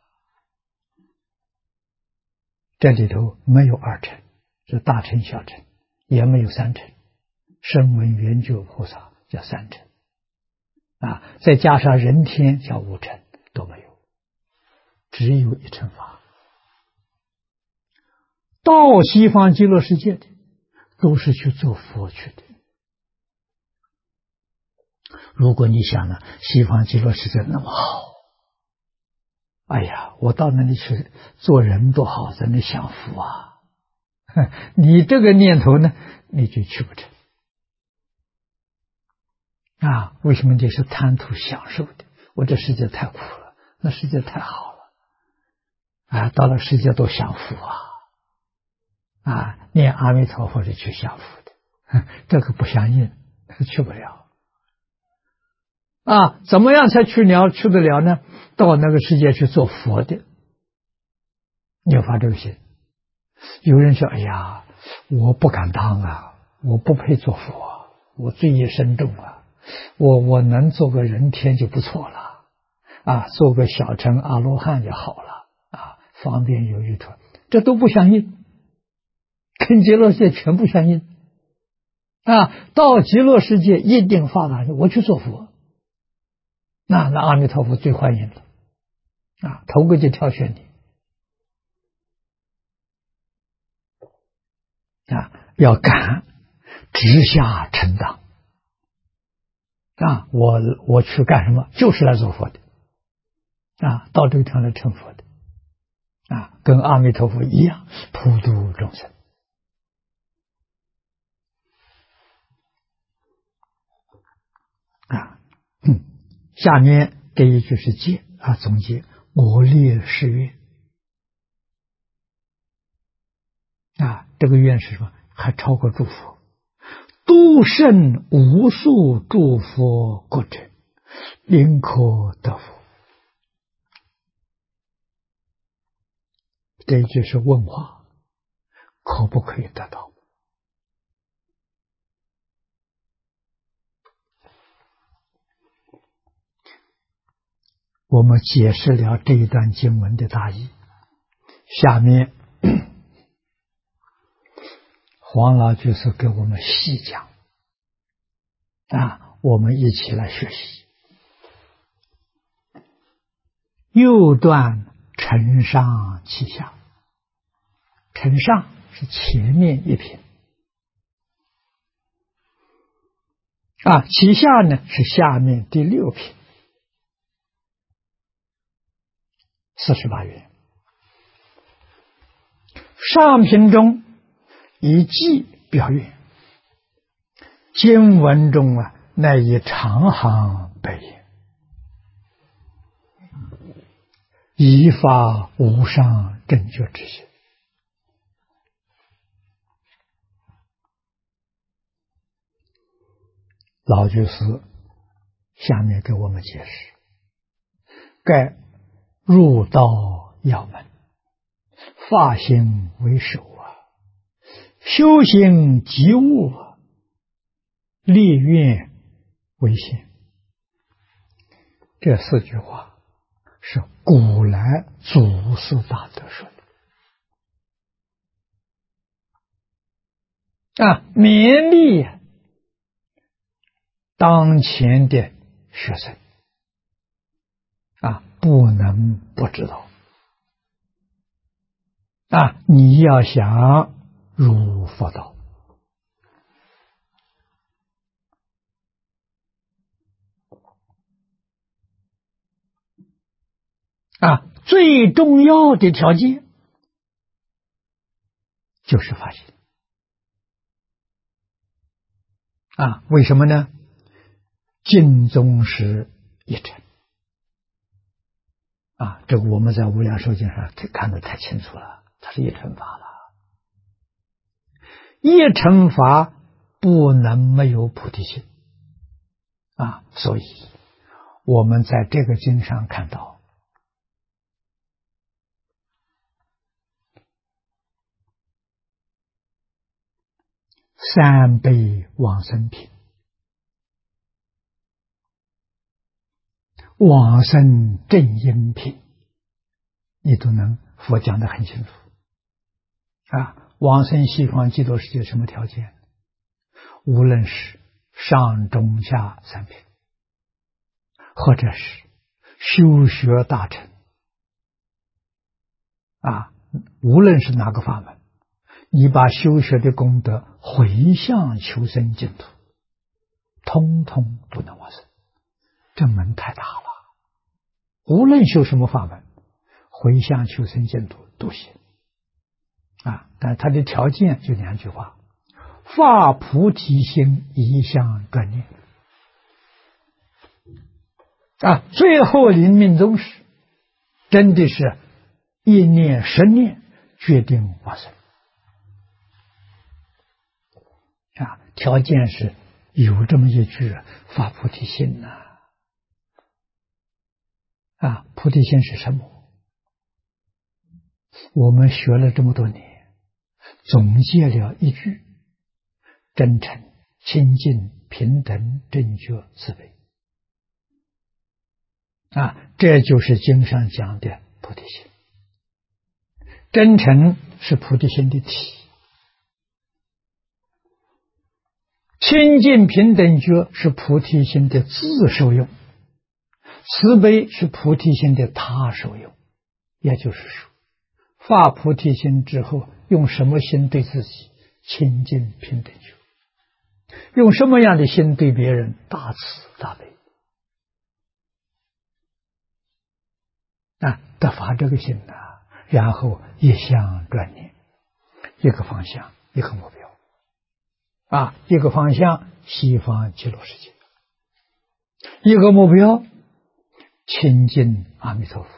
这里头没有二乘，是大乘小乘，也没有三乘，声闻缘觉菩萨叫三乘啊，再加上人天叫五乘，都没有，只有一乘法。到西方极乐世界的都是去做佛去的。如果你想呢，西方极乐世界那么好，哎呀，我到那里去做人多好，在那享福啊！你这个念头呢，你就去不成啊？为什么你是贪图享受的？我这世界太苦了，那世界太好了啊！到了世界都享福啊！念阿弥陀佛的去享福的，这个不相应，去不了啊！怎么样才去得了呢？到那个世界去做佛的，你要发这个心。有人说：“哎呀，我不敢当啊，我不配做佛，我罪业深重啊，我能做个人天就不错了啊，做个小乘阿罗汉就好了啊，方便有余脱。”这都不相应。跟极乐世界全部相应啊！到极乐世界一定发大愿，我去做佛，那阿弥陀佛最欢迎了啊！头个就挑选你啊！要敢直下承担啊！我去干什么？就是来做佛的啊！到这个地方来成佛的啊！跟阿弥陀佛一样，普度众生。下面这一句是结啊，总结我立誓愿啊，这个愿是什么？还超过诸佛，度胜无数诸佛国者，宁可得佛。这一句是问话，可不可以得到？我们解释了这一段经文的大意，下面黄老居士给我们细讲啊，我们一起来学习。右段承上启下，承上是前面一品啊，启下呢是下面第六品，48愿。上品中以偈表愿，经文中乃以长行白言，以发无上正觉之心。老居士下面给我们解释，盖入道要门，发心为首修行及物立愿为先。这4句话是古来祖师大德说的勉励当前的学生不能不知道你要想入佛道最重要的条件就是发心为什么呢？净宗是一乘这个我们在无量寿经上看得太清楚了，它是一乘法了。一乘法不能没有菩提心所以我们在这个经上看到三辈往生品、往生正因品，你都能佛讲得很清楚往生西方极乐世界什么条件？无论是上中下三品，或者是修学大成无论是哪个法门，你把修学的功德回向求生净土，通通都能往生。这门太大了，无论修什么法门，回向求生净土都行但它的条件就两句话：发菩提心，一向专念最后临命终时，真的是一念十念决定往生条件是有这么一句发菩提心菩提心是什么？我们学了这么多年，总结了一句：真诚、清净、平等、正觉、慈悲这就是经上讲的菩提心。真诚是菩提心的体，清净平等觉是菩提心的自受用，慈悲是菩提心的他受用。也就是说，发菩提心之后，用什么心对自己？清净平等觉。用什么样的心对别人？大慈大悲得发这个心然后一向专念，一个方向，一个目标一个方向西方极乐世界，一个目标亲近阿弥陀佛。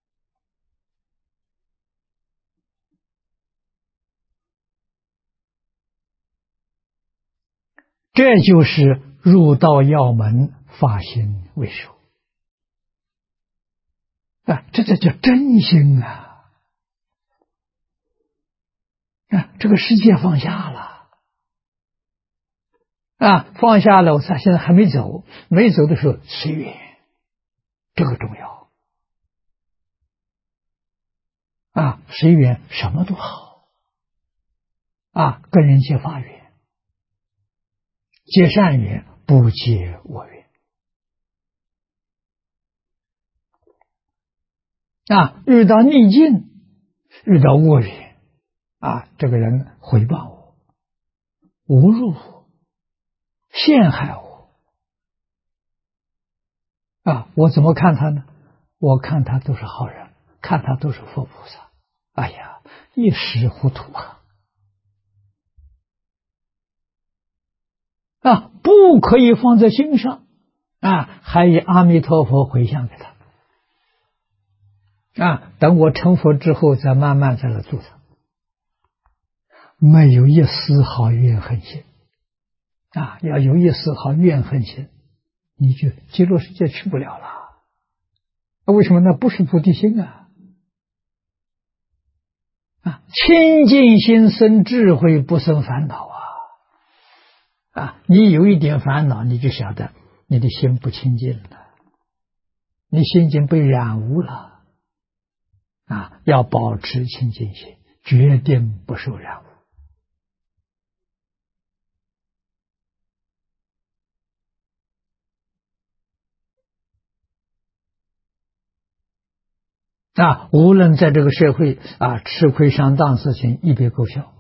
这就是入道要门，发心为首这叫真心这个世界放下了放下了，他现在还没走，没走的时候随缘，这个重要随缘什么都好跟人结法缘，结善缘，不结恶缘遇到逆境，遇到恶缘这个人回报我，侮辱我，陷害我我怎么看他呢？我看他都是好人，看他都是佛菩萨。哎呀，一时糊涂不可以放在心上还以阿弥陀佛回向给他等我成佛之后再慢慢再来助他，没有一丝毫怨恨心要有一丝毫怨恨心，你就极乐世界去不了了。为什么？那不是菩提心清净心生智慧，不生烦恼你有一点烦恼，你就晓得你的心不清净了，你心已经被染污了要保持清净心，决定不受染污无论在这个社会吃亏上当事情一笔勾销，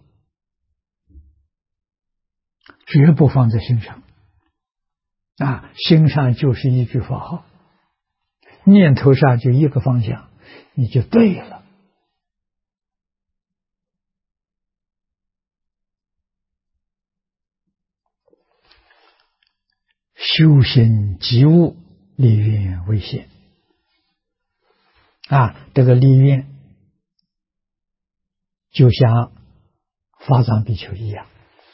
绝不放在心上。心上就是一句佛号，念头上就一个方向，你就对了。修行即悟，立愿为先。这个立愿就像法藏比丘一样，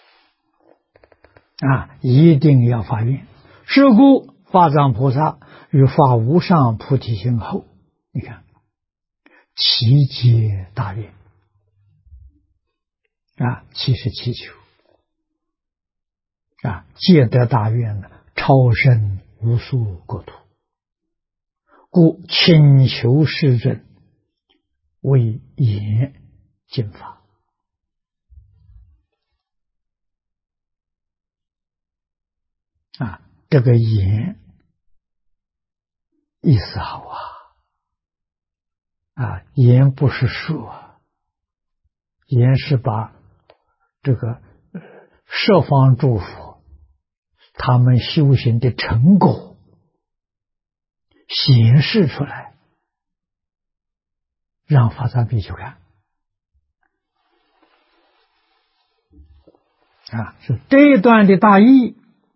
一定要发愿。是故法藏菩萨于发无上菩提心后，你看其皆大愿其是祈求皆得大愿呢，超生无数国土，故请求世尊为言经法。这个言意思好言不是术言是把这个十方诸佛他们修行的成果显示出来，让法藏比丘看是这一段的大意。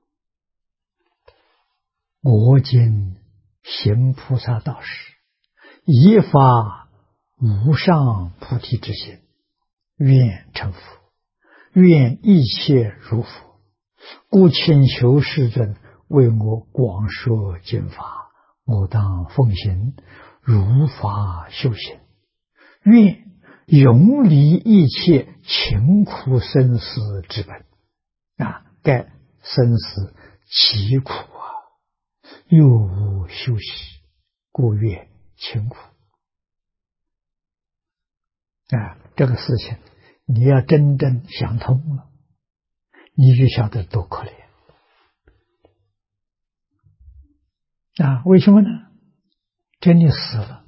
我今行菩萨道时，以发无上菩提之心，愿成佛，愿一切如佛，故请求世尊为我广说经法，我当奉行，如法修行。愿永离一切勤苦生死之本该生死其苦又无休息，故愿勤苦。这个事情你要真正想通了，你就晓得多可怜为什么呢？真的死了，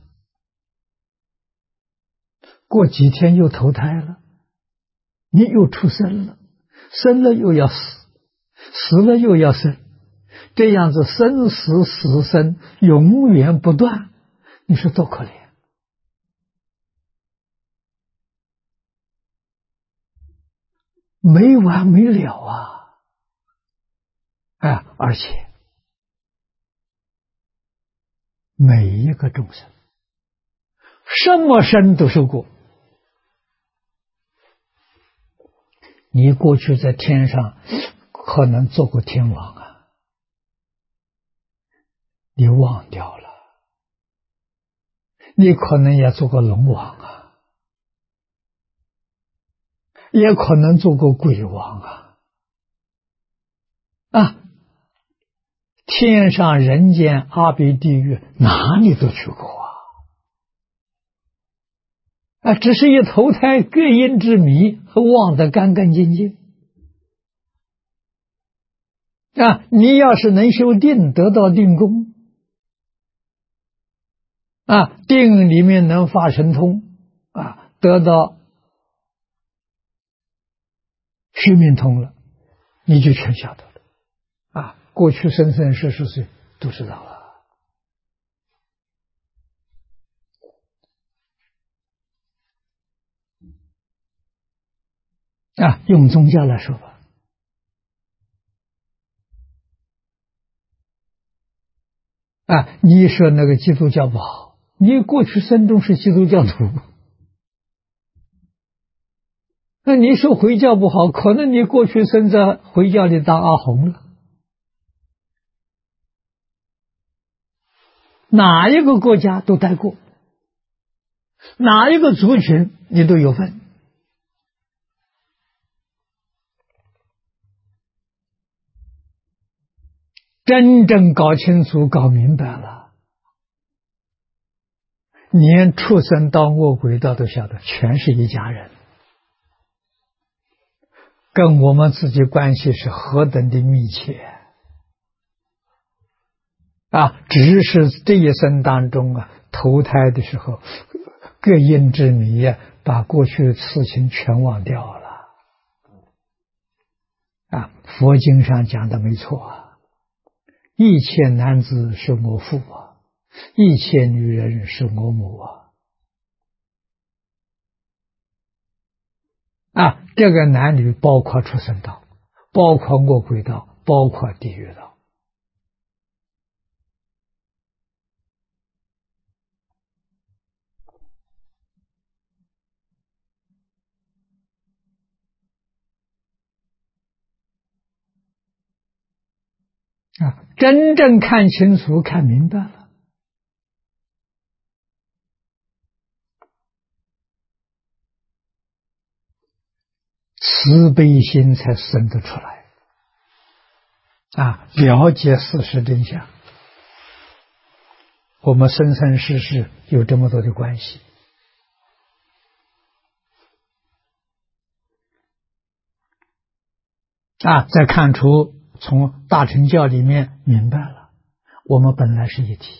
过几天又投胎了，你又出生了，生了又要死，死了又要生，这样子生死死生永远不断，你说多可怜没完没了而且每一个众生什么生都受过。你过去在天上可能做过天王你忘掉了，你可能也做过龙王也可能做过鬼王天上人间阿鼻地狱哪里都去过只是一投胎各因之迷和忘得干干净净你要是能修定，得到定功定里面能发神通得到须弥通了，你就全晓得了过去生生世世都知道了用宗教来说吧，你说那个基督教不好，你过去生中是基督教徒，那你说回教不好，可能你过去生在回教里当阿訇了。哪一个国家都待过，哪一个族群你都有份。真正搞清楚搞明白了，连畜生道恶鬼道都晓得，全是一家人，跟我们自己关系是何等的密切只是这一生当中投胎的时候，各因之迷把过去的事情全忘掉了。佛经上讲的没错一切男子是我父一切女人是我母这个男女包括畜生道，包括恶鬼道，包括地狱道。真正看清楚看明白了，慈悲心才生得出来了解事实真相。我们生生世世有这么多的关系再看出从大乘教里面明白了，我们本来是一体，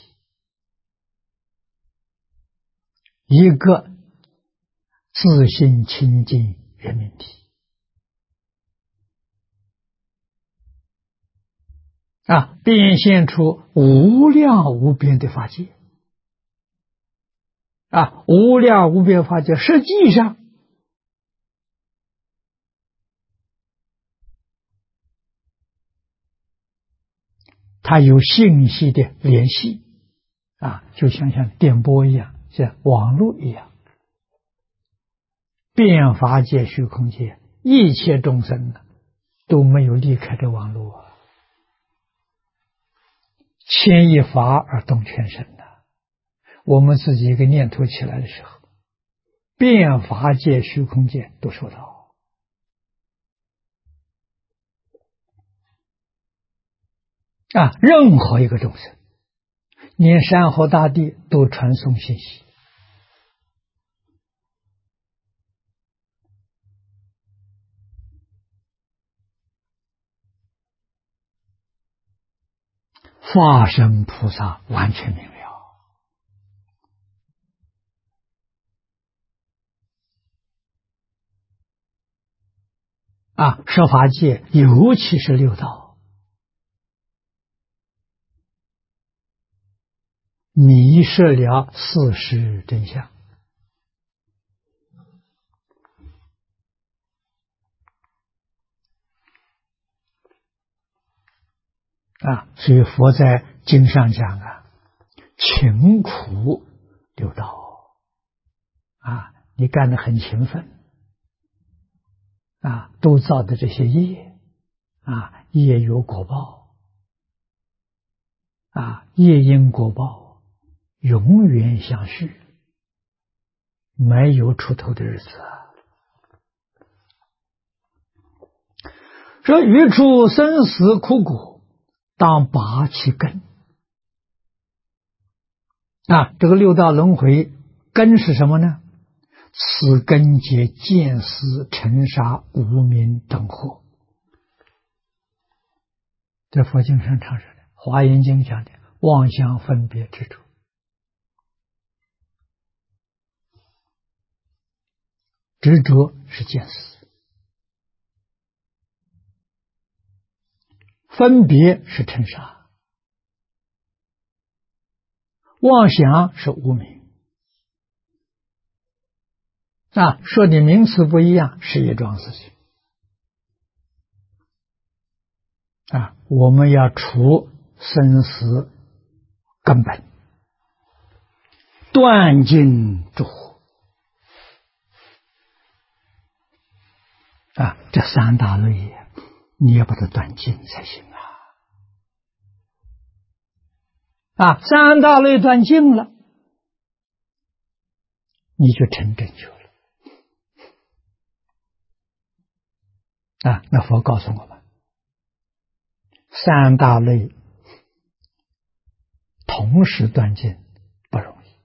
一个自信清净圆明体变现出无量无边的法界无量无边法界实际上它有信息的联系就像电波一样，像网络一样，遍法界虚空界一切众生都没有离开这网络牵一发而动全身我们自己一个念头起来的时候，遍法界虚空界都收到任何一个众生，连山河大地都传送信息化身菩萨完全明了设法界尤其是六道迷失了事实真相所以佛在经上讲勤苦六道你干得很勤奋都造的这些业业有果报业因果报永远相续，没有出头的日子说欲出生死苦果，当拔其根这个六道轮回根是什么呢？此根结见思尘沙无明等惑。在佛经上常说的，华严经讲的妄想分别执着，执着是见思，分别是尘沙，妄想是无明说的名词不一样是一桩事情我们要除生死根本，断尽诸惑这三大类你要把它断尽才行三大类断尽了，你就成正觉了那佛告诉我们，三大类同时断尽不容易，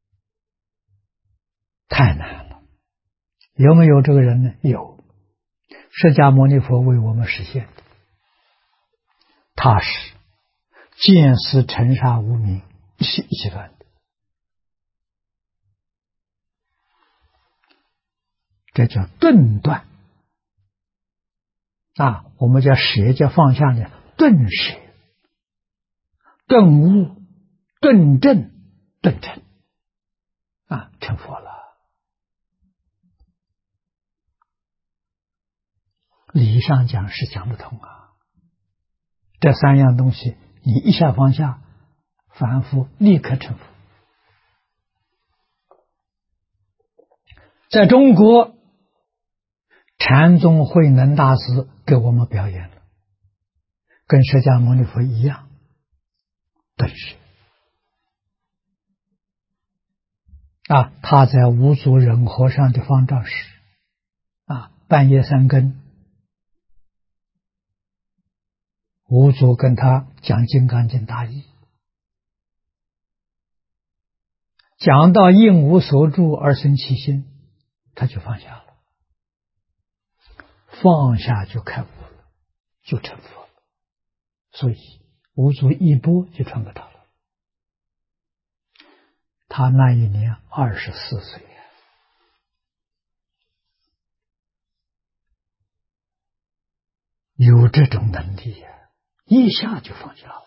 太难了。有没有这个人呢？有，释迦牟尼佛为我们实现的。他是见思尘沙无明是一起断的，这叫顿断啊。我们叫舍，叫放下呢，顿舍、顿悟、顿正、顿成啊，成佛了。理上讲是讲得通啊。这三样东西，你一下放下，凡夫立刻成佛。在中国，禅宗慧能大师给我们表演了，跟释迦牟尼佛一样，顿时啊，他在五祖忍和尚的方丈室啊，半夜三更，五祖跟他讲《金刚经》大义，讲到应无所住而生其心，他就放下了，放下就开悟了，就成佛了。所以五祖一钵就传给他了。他那一年24岁，有这种能力呀，一下就放下了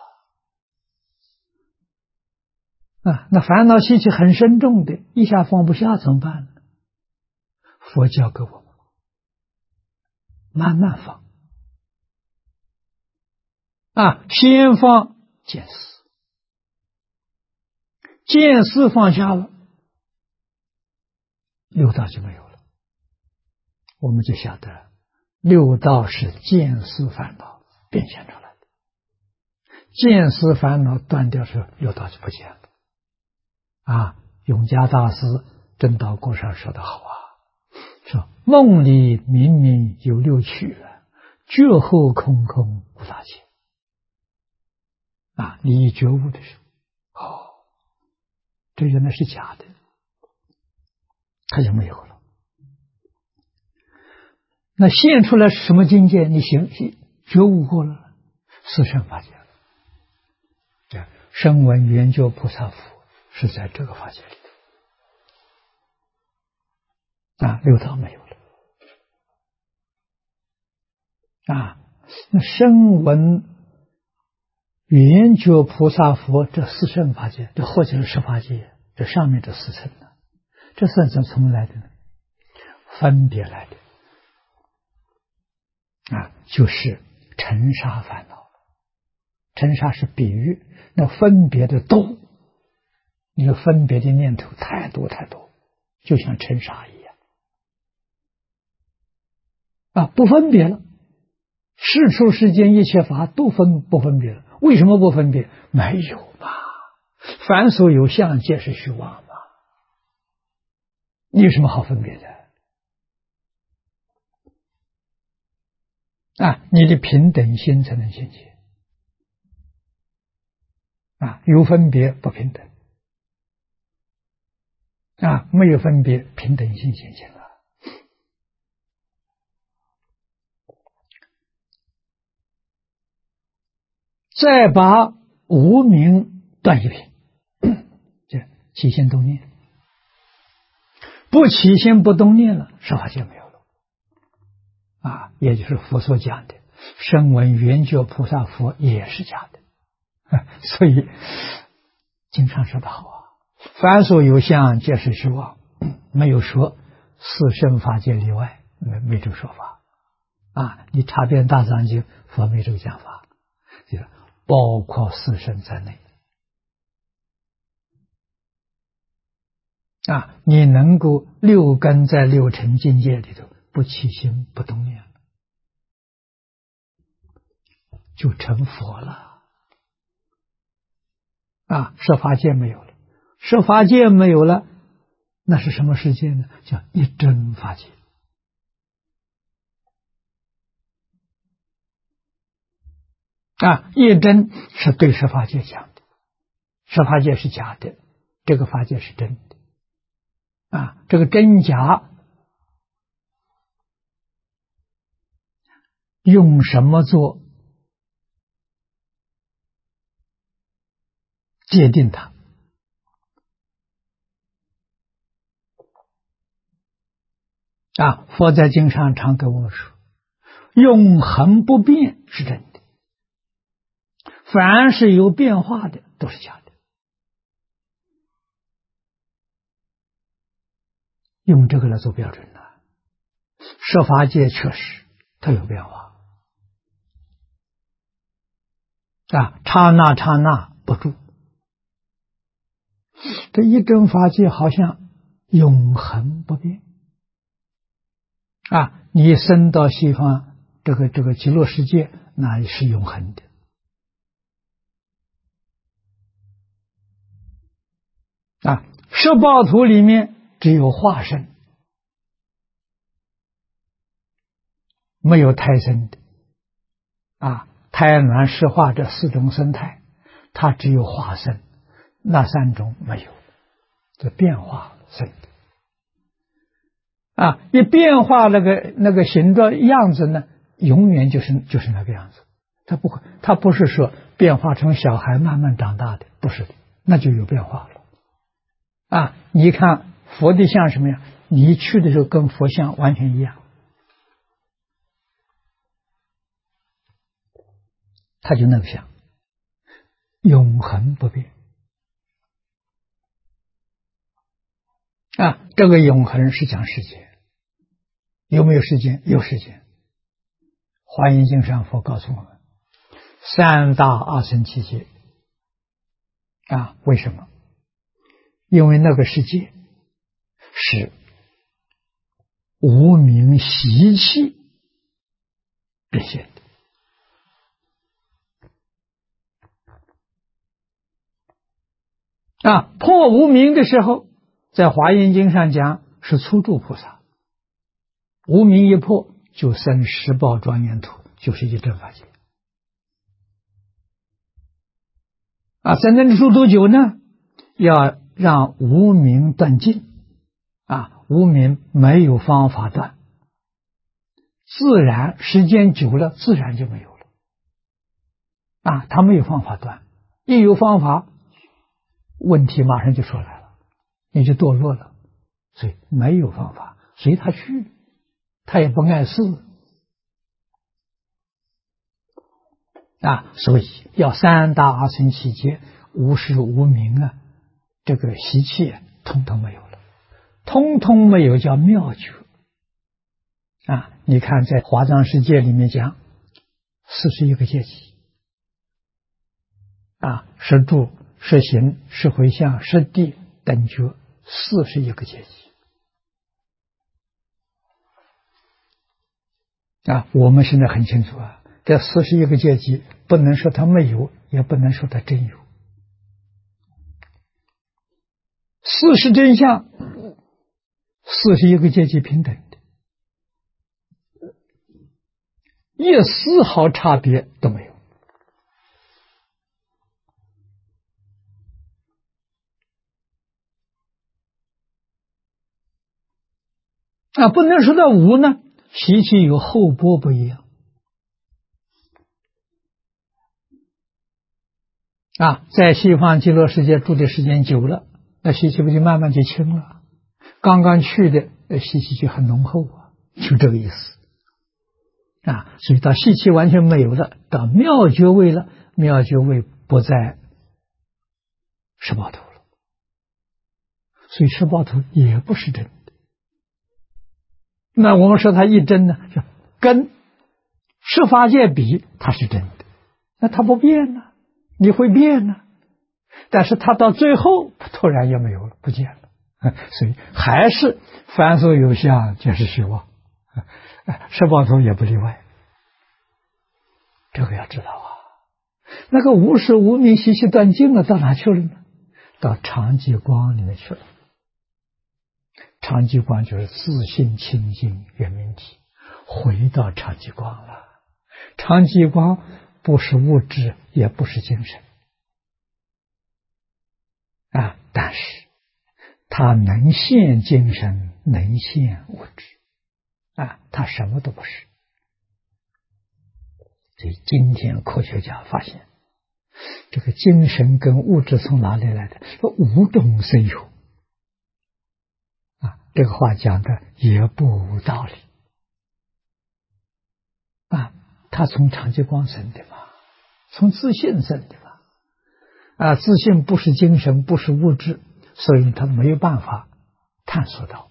啊！那烦恼习气很深重的，一下放不下怎么办呢？佛教给我们慢慢放啊，先放见思，见思放下了，六道就没有了。我们就晓得六道是见思烦恼变现出来的，见思烦恼断掉时，六道就不见了啊。永嘉大师真道果上说得好啊，说梦里明明有六趣，觉后空空无大千啊。你一觉悟的时候，哦，这原来是假的，它就没有了。那现出来是什么境界？你觉悟过了，四圣法界。声闻缘觉菩萨佛是在这个法界里啊，六道没有了啊。那声闻缘觉菩萨佛这四圣法界，这或者是十法界，这上面这四圣呢，这算是从来的呢？分别来的啊，就是尘沙烦恼。尘沙是比喻，那分别的多，你的分别的念头太多太多，就像尘沙一样啊，不分别了。世出世间一切法都不分别了，为什么不分别？没有嘛，凡所有相，皆是虚妄嘛，你有什么好分别的啊？你的平等心才能现前啊，有分别不平等啊，没有分别平等心现前了。再把无明断一品，这起心动念，不起心不动念了，十法界没有了啊，也就是佛所讲的声闻缘觉菩萨佛也是假的。所以经上说得好啊，凡所有相，皆是虚妄，没有说四圣法界例外，没这个说法啊。你查遍大藏经，佛没这个讲法，就是包括四圣在内啊。你能够六根在六尘境界里头不起心不动念，就成佛了啊。十法界没有了，十法界没有了，那是什么世界呢？叫一真法界啊。一真是对十法界讲的，十法界是假的，这个法界是真的啊。这个真假用什么做界定它。佛在经上常跟我们说，永恒不变是真的，凡是有变化的都是假的。用这个来做标准呢，设法界确实它有变化刹那刹那不住，这一真法界好像永恒不变你升到西方这个极乐世界，那是永恒的十报图里面只有化身，没有胎生的胎卵湿化这4种生态，它只有化身，那3种没有，这变化生的一变化那个形状样子呢，永远就是那个样子，它不是说变化成小孩慢慢长大的，不是的，那就有变化了你看佛的像什么样，你一去的时候跟佛像完全一样，它就那个像永恒不变这个永恒是讲时间，有没有时间？有时间。华严经上佛告诉我们，3大阿僧祇劫为什么？因为那个世界是无明习气变现的破无明的时候，在华严经上讲是初住菩萨，无明一破就生十报庄严土，就是一真法界真正的住多久呢？要让无明断尽无明没有方法断，自然时间久了自然就没有了它没有方法断，一有方法问题马上就出来了，你就堕落了，所以没有方法，随他去，他也不碍事所以要3大阿僧祇劫，无始无明这个习气通通没有了，通通没有叫妙觉你看在华藏世界里面讲41个阶级识住、识行、识回向、识地等觉，41个阶级我们现在很清楚这41个阶级不能说它没有，也不能说它真有。40真相，41个阶级平等的，一丝毫差别都没有不能说到无呢，习气有后波不一样在西方极乐世界住的时间久了，那习气不就慢慢就轻了，刚刚去的习气就很浓厚就这个意思所以到习气完全没有了，到妙觉位了，妙觉位不在十报图了，所以十报图也不是真的。那我们说它一真呢，跟十法界比它是真的，那它不变呢，你会变呢，但是它到最后突然也没有了，不见了所以还是凡所有相皆是虚妄，十报图也不例外，这个要知道那个无始无明习气断尽了，到哪去了呢？到常寂光里面去了。常寂光就是自性清净圆明体，回到常寂光了。常寂光不是物质，也不是精神但是它能现精神，能现物质它什么都不是。所以今天科学家发现， 这个精神跟物质从哪里来的？说无中生有啊，这个话讲的也不无道理啊。他从长寂光生的嘛，从自信生的嘛啊，自信不是精神，不是物质，所以他没有办法探索到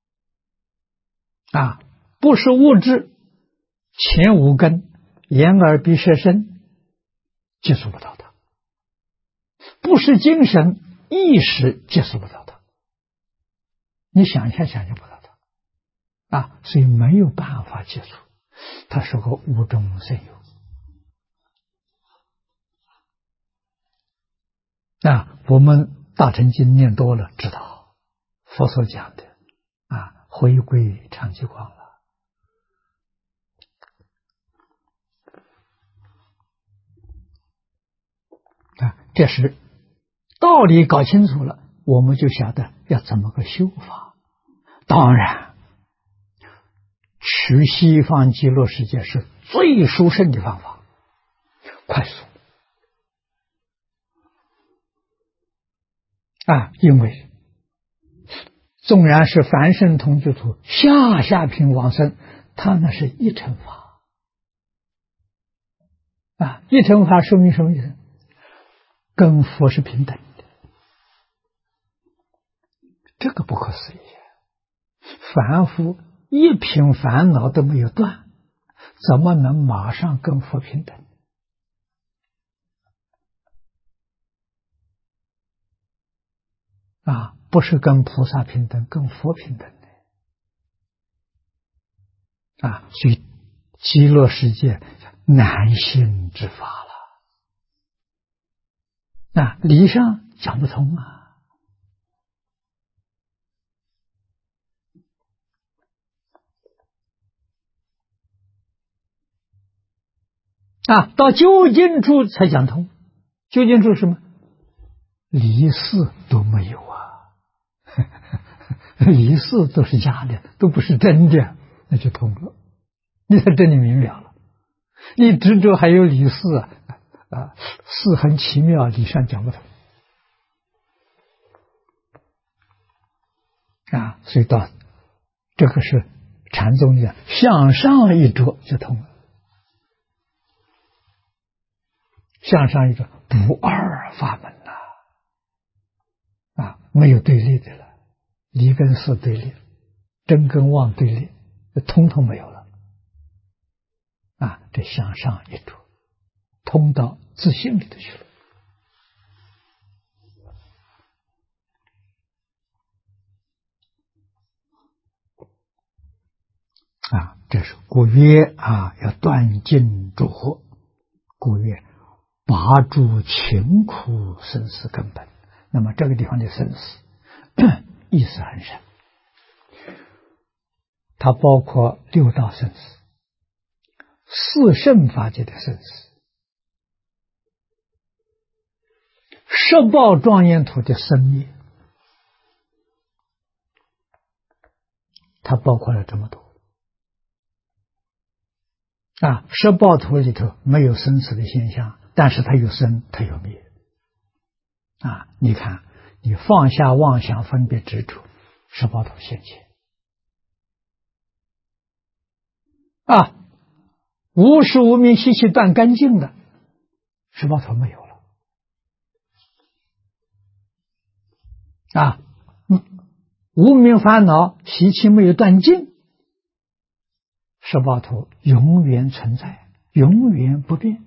啊，不是物质，前五根眼耳鼻舌身接触不到它，不是精神意识接触不到它，你想象想象不到它啊，所以没有办法接触，它是个无中生有啊。我们大乘经念多了，知道佛所讲的啊，回归长寂光了啊，这是道理搞清楚了，我们就晓得要怎么个修法。当然，去西方极乐世界是最殊胜的方法，快速啊！因为纵然是凡圣同居土下品往生，他那是一乘法啊！一乘法说明什么意思？跟佛是平等的，这个不可思议。凡夫一品烦恼都没有断，怎么能马上跟佛平等啊？不是跟菩萨平等，跟佛平等的啊！所以极乐世界难行之法了啊，理上讲不通啊，到究竟处才讲通。究竟处是什么？离世都没有啊，离世都是假的，都不是真的，那就通了，你才真的明了了。你执着还有离世啊，事很奇妙，理上讲不通啊，所以到这个是禅宗讲向上一着就通了，向上一着不二法门啊，没有对立的了，离跟事对立，真跟妄对立，通通没有了啊，这向上一着，通到自信里头去了啊，这是故曰啊，要断尽诸惑，故曰拔诸勤苦生死根本。那么这个地方的生死意思很深，它包括六道生死、四圣法界的生死、十报庄严土的生灭，它包括了这么多啊。十报土里头没有生死的现象，但是它有生，它有灭啊。你看，你放下妄想分别执着，十报土现前啊，无时无明习气断干净的，十报土没有了啊。无明烦恼习气没有断尽，十报土永远存在，永远不变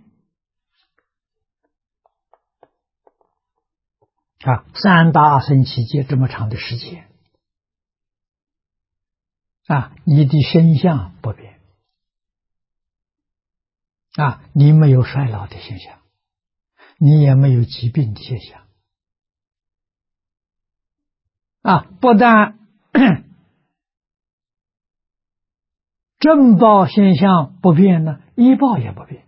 啊。三大阿僧祇劫这么长的时间啊，你的身相不变啊，你没有衰老的现象，你也没有疾病的现象啊。不但正报现象不变呢，依报也不变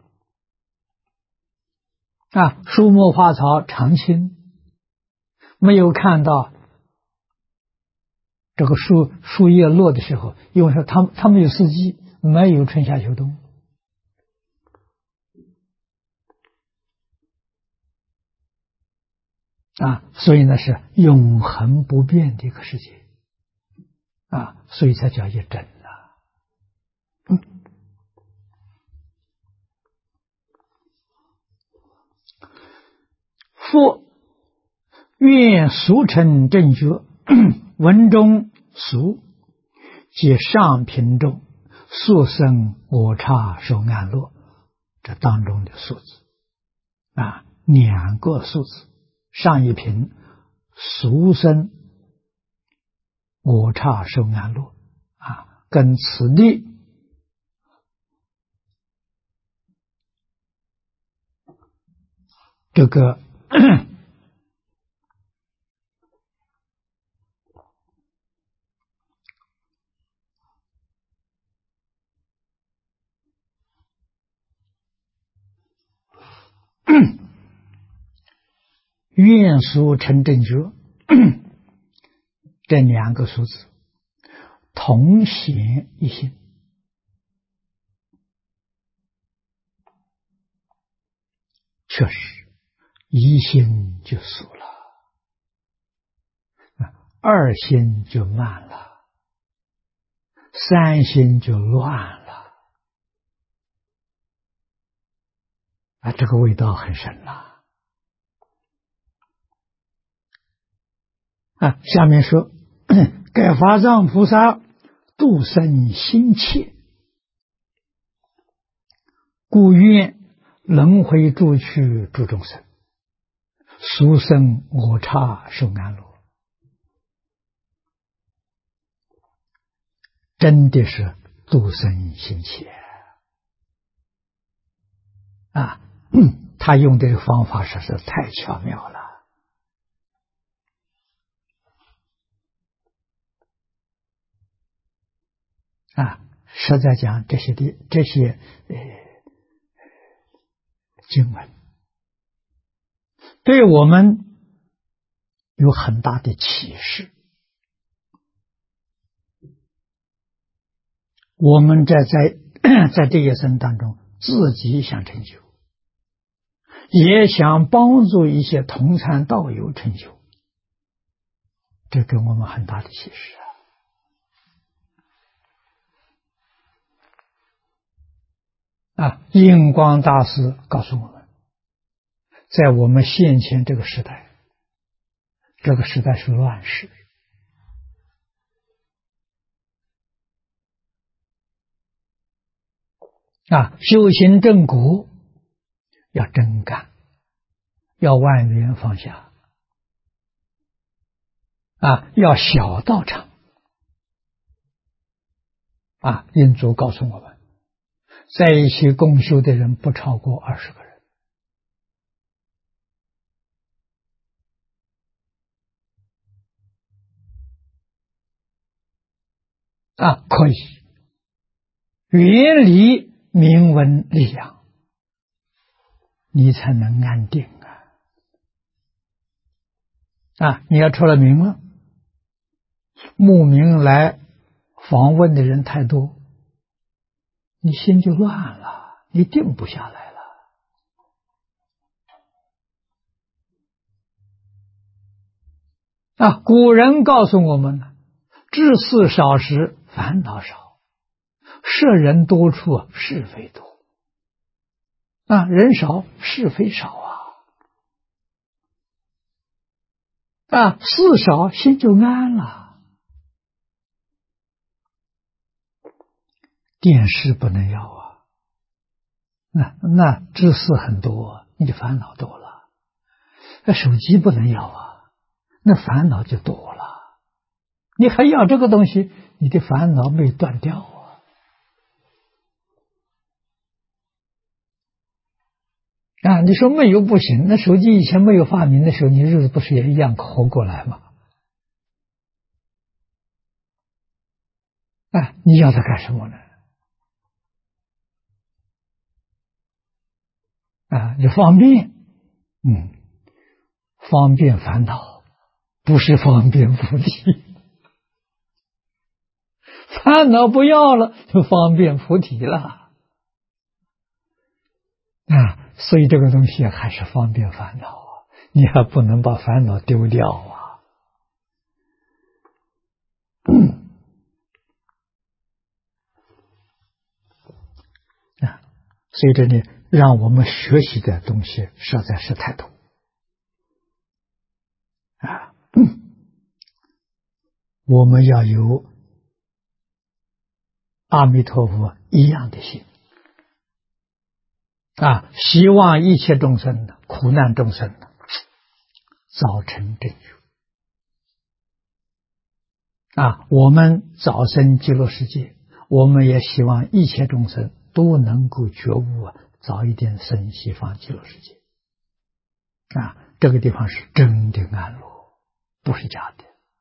啊。树木花草常青，没有看到这个树叶落的时候，因为说它没有四季，没有春夏秋冬。 所以呢是永恒不变的一个世界所以才叫一真复愿俗成正觉，文中俗，即上品中，速生我刹受安乐，这当中的数字两个数字，上一品俗生我刹受安乐跟此地这个愿俗成正觉这两个数字同显一心，确实一心就俗了，二心就慢了，三心就乱了这个味道很深了下面说盖法藏菩萨度生心切，故愿轮回诸趣诸众生，俗生我刹受安乐。真的是度生心切他用这个方法实在太巧妙了实在讲这些经文对我们有很大的启示。我们在这一生当中，自己想成就，也想帮助一些同参道友成就，这给我们很大的启示印光大师告诉我们，在我们现前这个时代，这个时代是乱世修行正果要真干，要万缘放下要小道场印祖告诉我们，在一起共修的人不超过20个人可以远离名闻利养，你才能安定你要出了名了，慕名来访问的人太多，你心就乱了，你定不下来了古人告诉我们呢，知事少时烦恼少，摄人多处是非多人少是非少事少心就安了。电视不能要那知识很多，你就烦恼多了。手机不能要那烦恼就多了。你还要这个东西，你的烦恼没断掉你说没有不行，那手机以前没有发明的时候，你日子不是也一样活过来吗？你要它干什么呢？你方便，方便烦恼，不是方便菩提。烦恼不要了，就方便菩提了所以这个东西还是方便烦恼你还不能把烦恼丢掉啊！所以这里让我们学习的东西实在是太多啊！我们要有阿弥陀佛一样的心啊，希望一切众生的苦难众生的早成正觉啊！我们早生极乐世界，我们也希望一切众生都能够觉悟啊，早一点生西方极乐世界啊！这个地方是真的安乐，不是假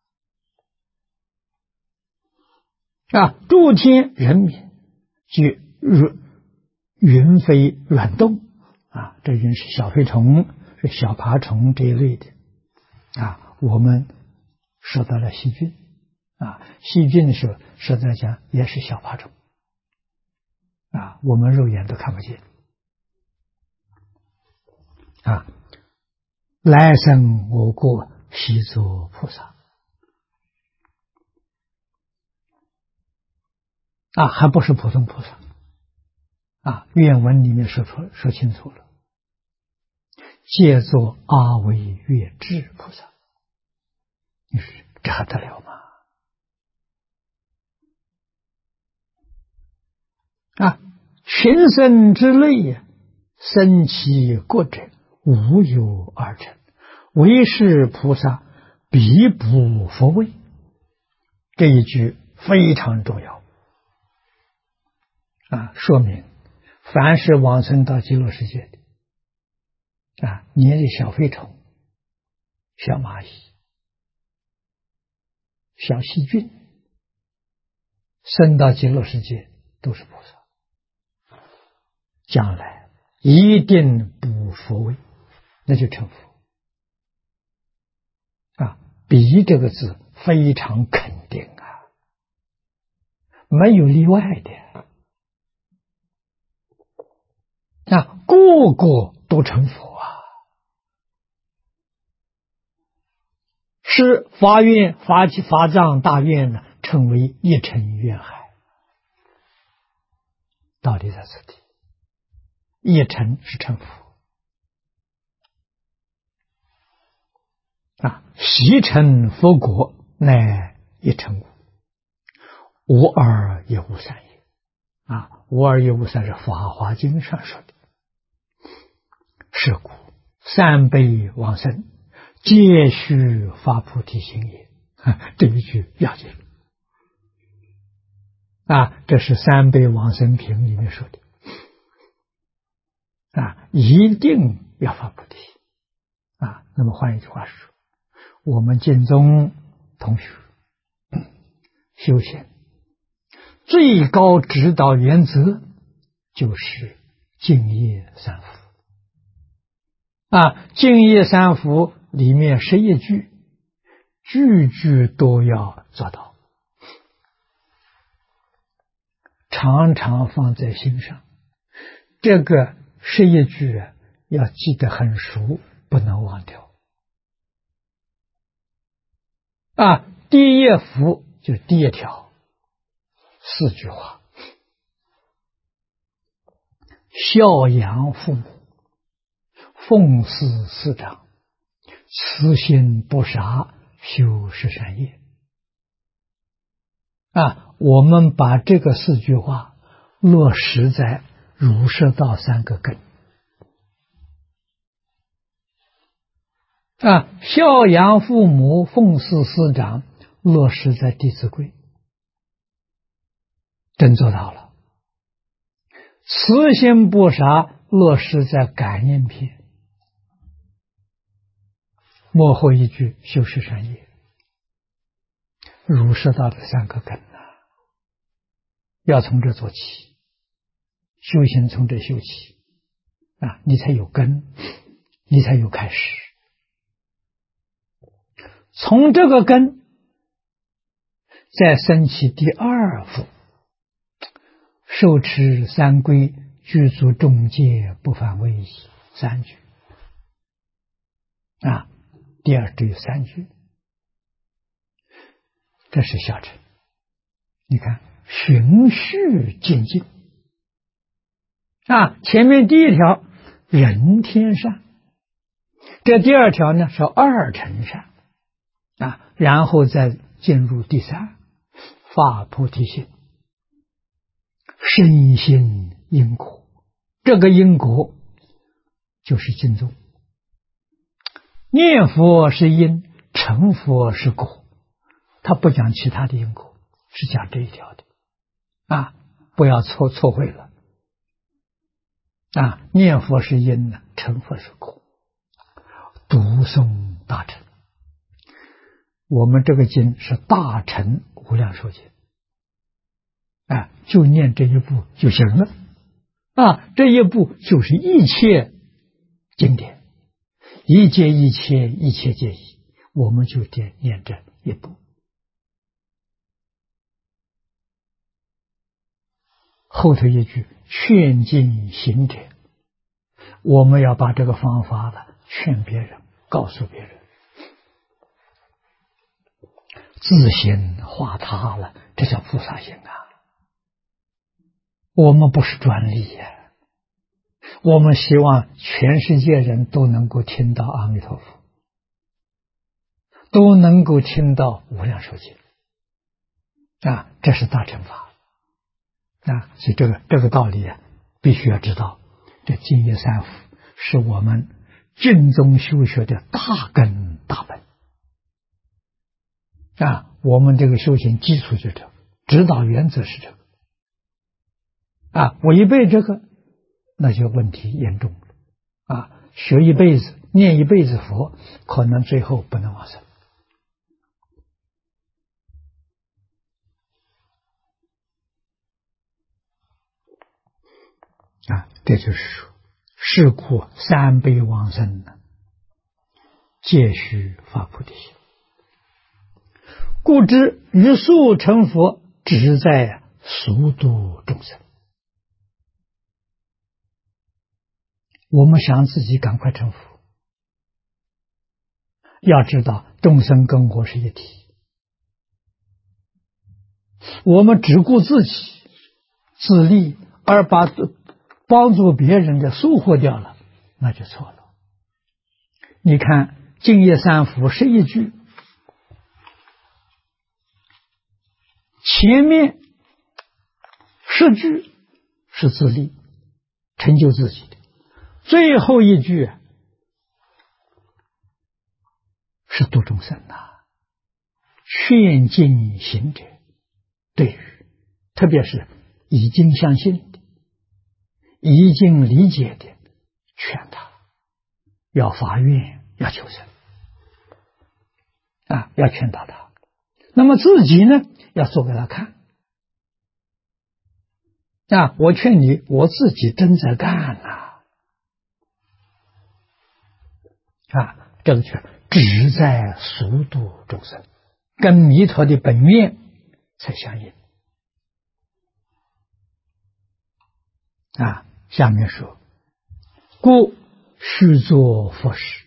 的啊！诸天人民即云飞软动啊，这云是小飞虫，是小爬虫这一类的啊。我们受到了细菌啊，细菌的时候实在讲也是小爬虫啊，我们肉眼都看不见啊。来生我国悉作菩萨啊，还不是普通菩萨啊。原文里面说清楚了，借作阿惟越致菩萨。你说这还得了吗？啊，群生之类，生其国者，无有二乘，唯是菩萨必不佛位。这一句非常重要啊，说明凡是往生到极乐世界的啊，你的小飞虫、小蚂蚁、小细菌，生到极乐世界都是菩萨，将来一定不佛位，那就成佛啊！比这个字非常肯定啊，没有例外的啊，个个都成佛啊！是发愿发藏大愿呢，成为一尘愿海，道理在此地。一尘是成佛啊，习成佛果乃一尘无，无二也无三也啊，无二也无三是法华经上说的。是故三辈往生，皆须发菩提心也。这一句要紧啊，这是三辈往生品里面说的啊，一定要发菩提啊。那么换一句话说，我们净宗同学修行最高指导原则就是净业三福啊，净业三福里面11句，句句都要做到，常常放在心上。这个11句啊，要记得很熟，不能忘掉啊。第一福就第一条4句话：孝养父母，奉事师长，慈心不杀，修十善业啊。我们把这个4句话落实在儒释道3个根啊，孝养父母，奉事师长，落实在弟子规，真做到了。慈心不杀，落实在感应篇，末后一句修十善业，儒释道的3个根要从这做起，修行从这修起啊，你才有根，你才有开始。从这个根再升起第2福，受持三规，具足众戒，不犯威仪，3句啊，第二只有3句，这是小乘。你看，循序渐进啊，前面第1条人天善，这第2条呢是二乘善啊，然后再进入第3，发菩提心，深信因果，这个因果就是经宗。念佛是因，成佛是果，他不讲其他的因果，是讲这一条的啊，不要错会了啊！念佛是因呢，成佛是果。读诵大乘，我们这个经是大乘无量寿经啊，就念这一部就行了啊，这一部就是一切经典，一切一切，一切皆一，我们就得念这一部。后头一句劝进行者，我们要把这个方法的劝别人，告诉别人，自心化他了，这叫菩萨行啊。我们不是专利呀，我们希望全世界人都能够听到阿弥陀佛，都能够听到无量寿经啊，这是大乘法啊。所以这个道理啊，必须要知道。这净业三福是我们净宗修学的大根大本啊，我们这个修行基础就这，指导原则是这个啊，违背这个那就问题严重了啊！学一辈子，念一辈子佛，可能最后不能往生啊！这就是说，是故3辈往生呢，皆须发菩提心。故知于速成佛，只在速度众生。我们想自己赶快成佛，要知道众生跟我是一体，我们只顾自己自利，而把帮助别人的收获掉了，那就错了。你看净业三福是一句，前面10句是自利，成就自己的，最后一句是度众生呐，劝进行者，对于特别是已经相信的，已经理解的，劝他要发愿，要求生啊，要劝导他。那么自己呢，要做给他看啊，我劝你，我自己真在干呐啊，这个劝只在速度众生，跟弥陀的本愿才相应啊。下面说，故须作佛事，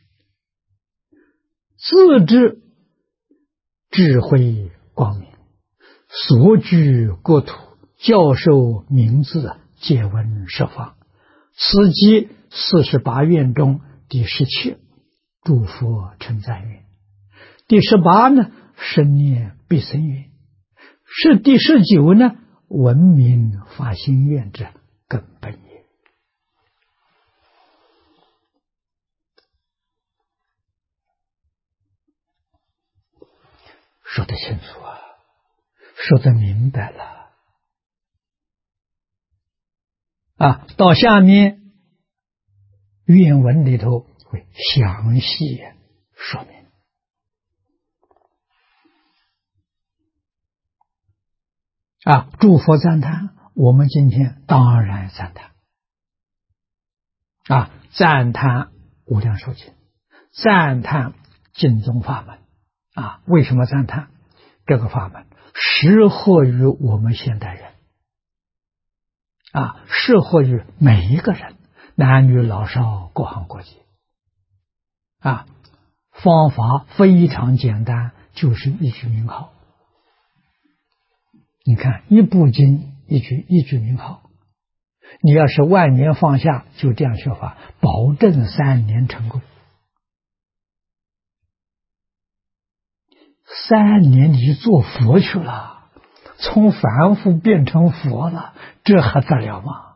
自知智慧光明，所居国土，教授名字，借闻设方。此即48愿中第17，诸佛称赞愿。第18呢，生念必生愿。是第19呢，闻名发心愿者根本也。说得清楚啊，说得明白了啊！到下面愿文里头会详细说明啊。诸佛赞叹，我们今天当然赞叹啊，赞叹无量寿经，赞叹净宗法门啊。为什么赞叹这个法门？适合于我们现代人啊，适合于每一个人，男女老少，各行各业啊。 方法非常简单，就是一句名号。你看，一部经一句名号，你要是万年放下，就这样学法，保证3年成功。3年你就做佛去了，从凡夫变成佛了，这还得了吗？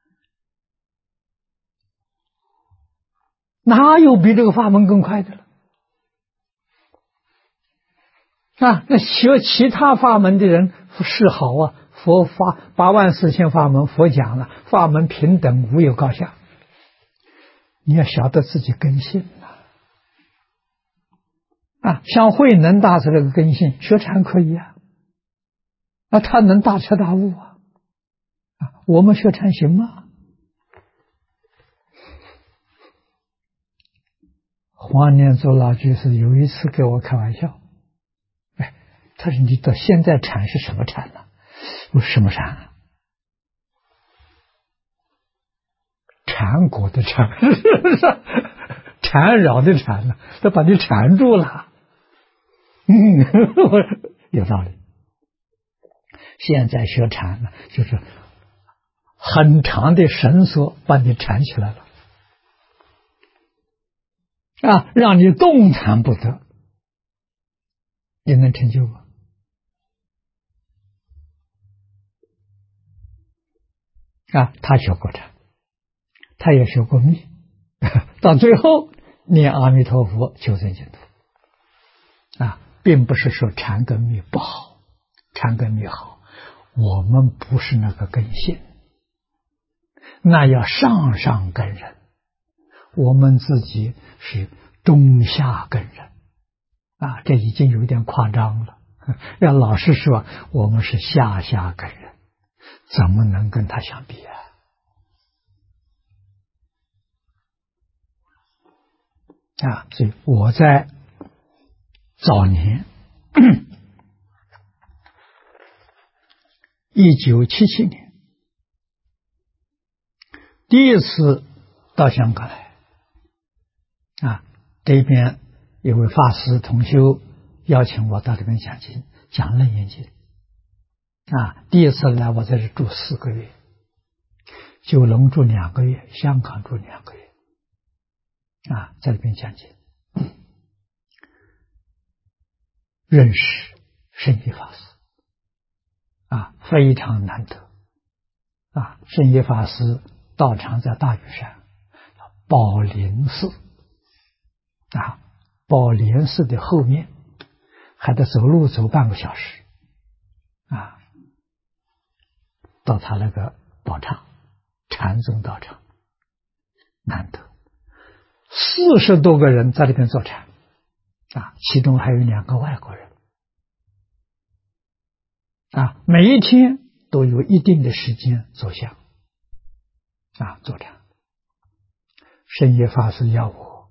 哪有比这个法门更快的了？那学其他法门的人是好啊，佛法84000法门，佛讲了，法门平等无有高下。你要晓得自己根性像慧能大师这个根性，学禅可以他能大彻大悟我们学禅行吗？黄念祖老居士有一次给我开玩笑，他说：“你到现在禅是什么禅呢？”我说：“什么禅缠果的缠，缠绕的缠呢？他把你缠住了。”有道理。现在学禅呢，就是很长的绳索把你缠起来了让你动弹不得，你能成就吗？他学过禅，他也学过密，到最后念阿弥陀佛求生净土并不是说禅跟密不好，禅跟密好，我们不是那个根性，那要上根人，我们自己是中下根人这已经有点夸张了。要老实说，我们是下根人，怎么能跟他相比所以我在早年1977年第一次到香港来这边有位法师同修邀请我到这边讲经，讲楞严经第一次来我在这住4个月，九龙住2个月，香港住2个月在这边讲经，认识圣严法师非常难得圣严法师道场在大屿山宝莲寺宝莲寺的后面，还得走路走半个小时到他那个道场，禅宗道场，难得40多个人在这边坐禅其中还有2个外国人每一天都有一定的时间坐下坐禅。圣严法师要我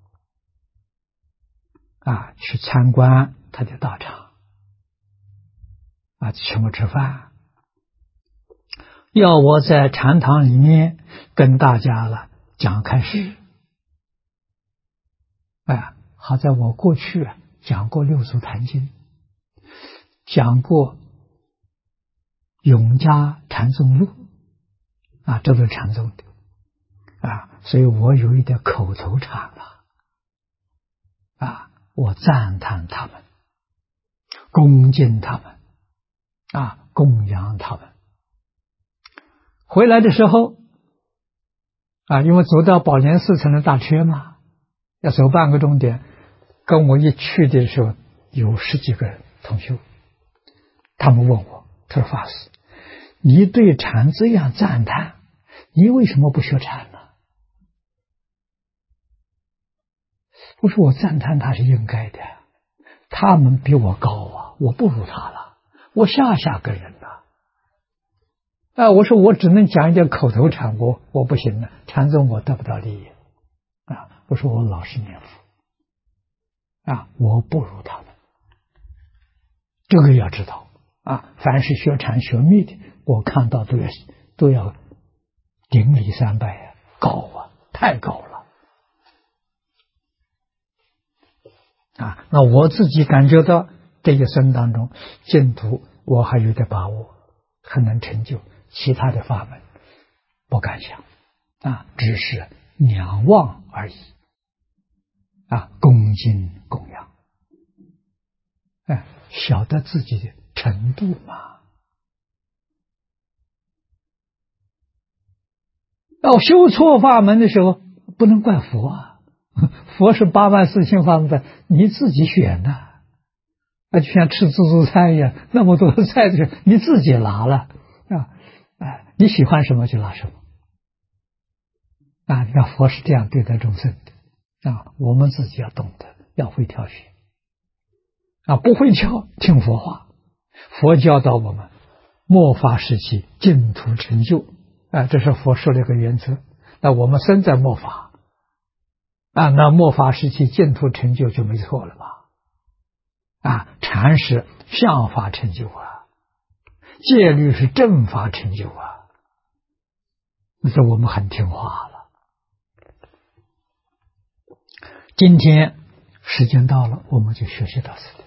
去参观他的道场请我吃饭，要我在禅堂里面跟大家讲开示好在我过去讲过六祖坛经，讲过永嘉禅宗录这都是禅宗的所以我有一点口头禅了我赞叹他们，恭敬他们供养他们。回来的时候因为走到宝莲寺才能大车嘛，要走半个钟点，跟我一去的时候有10几个人同修，他们问我，他说：“法师，你对禅这样赞叹，你为什么不学禅呢？”我说：“我赞叹他是应该的，他们比我高我不如他了，我下根人了。我说我只能讲一点口头禅，我不行了，禅宗我得不到利益我说我老实念佛我不如他们，这个要知道凡是学禅学密的，我看到都要顶礼3拜高太高了那我自己感觉到这一生当中，净土我还有点把握，很能成就，其他的法门不敢想只是仰望而已恭敬供养，晓得自己的程度嘛。到修错法门的时候，不能怪佛佛是84000法门，你自己选的就像吃自助餐一样，那么多的菜的你自己拿了你喜欢什么就拿什么你看佛是这样对待众生的我们自己要懂得，要会挑选不会挑听佛话。佛教导我们末法时期净土成就这是佛说的一个原则。那我们身在末法那末法时期净土成就就没错了吧禅是相法成就戒律是正法成就这我们很听话了。今天时间到了，我们就学习到此。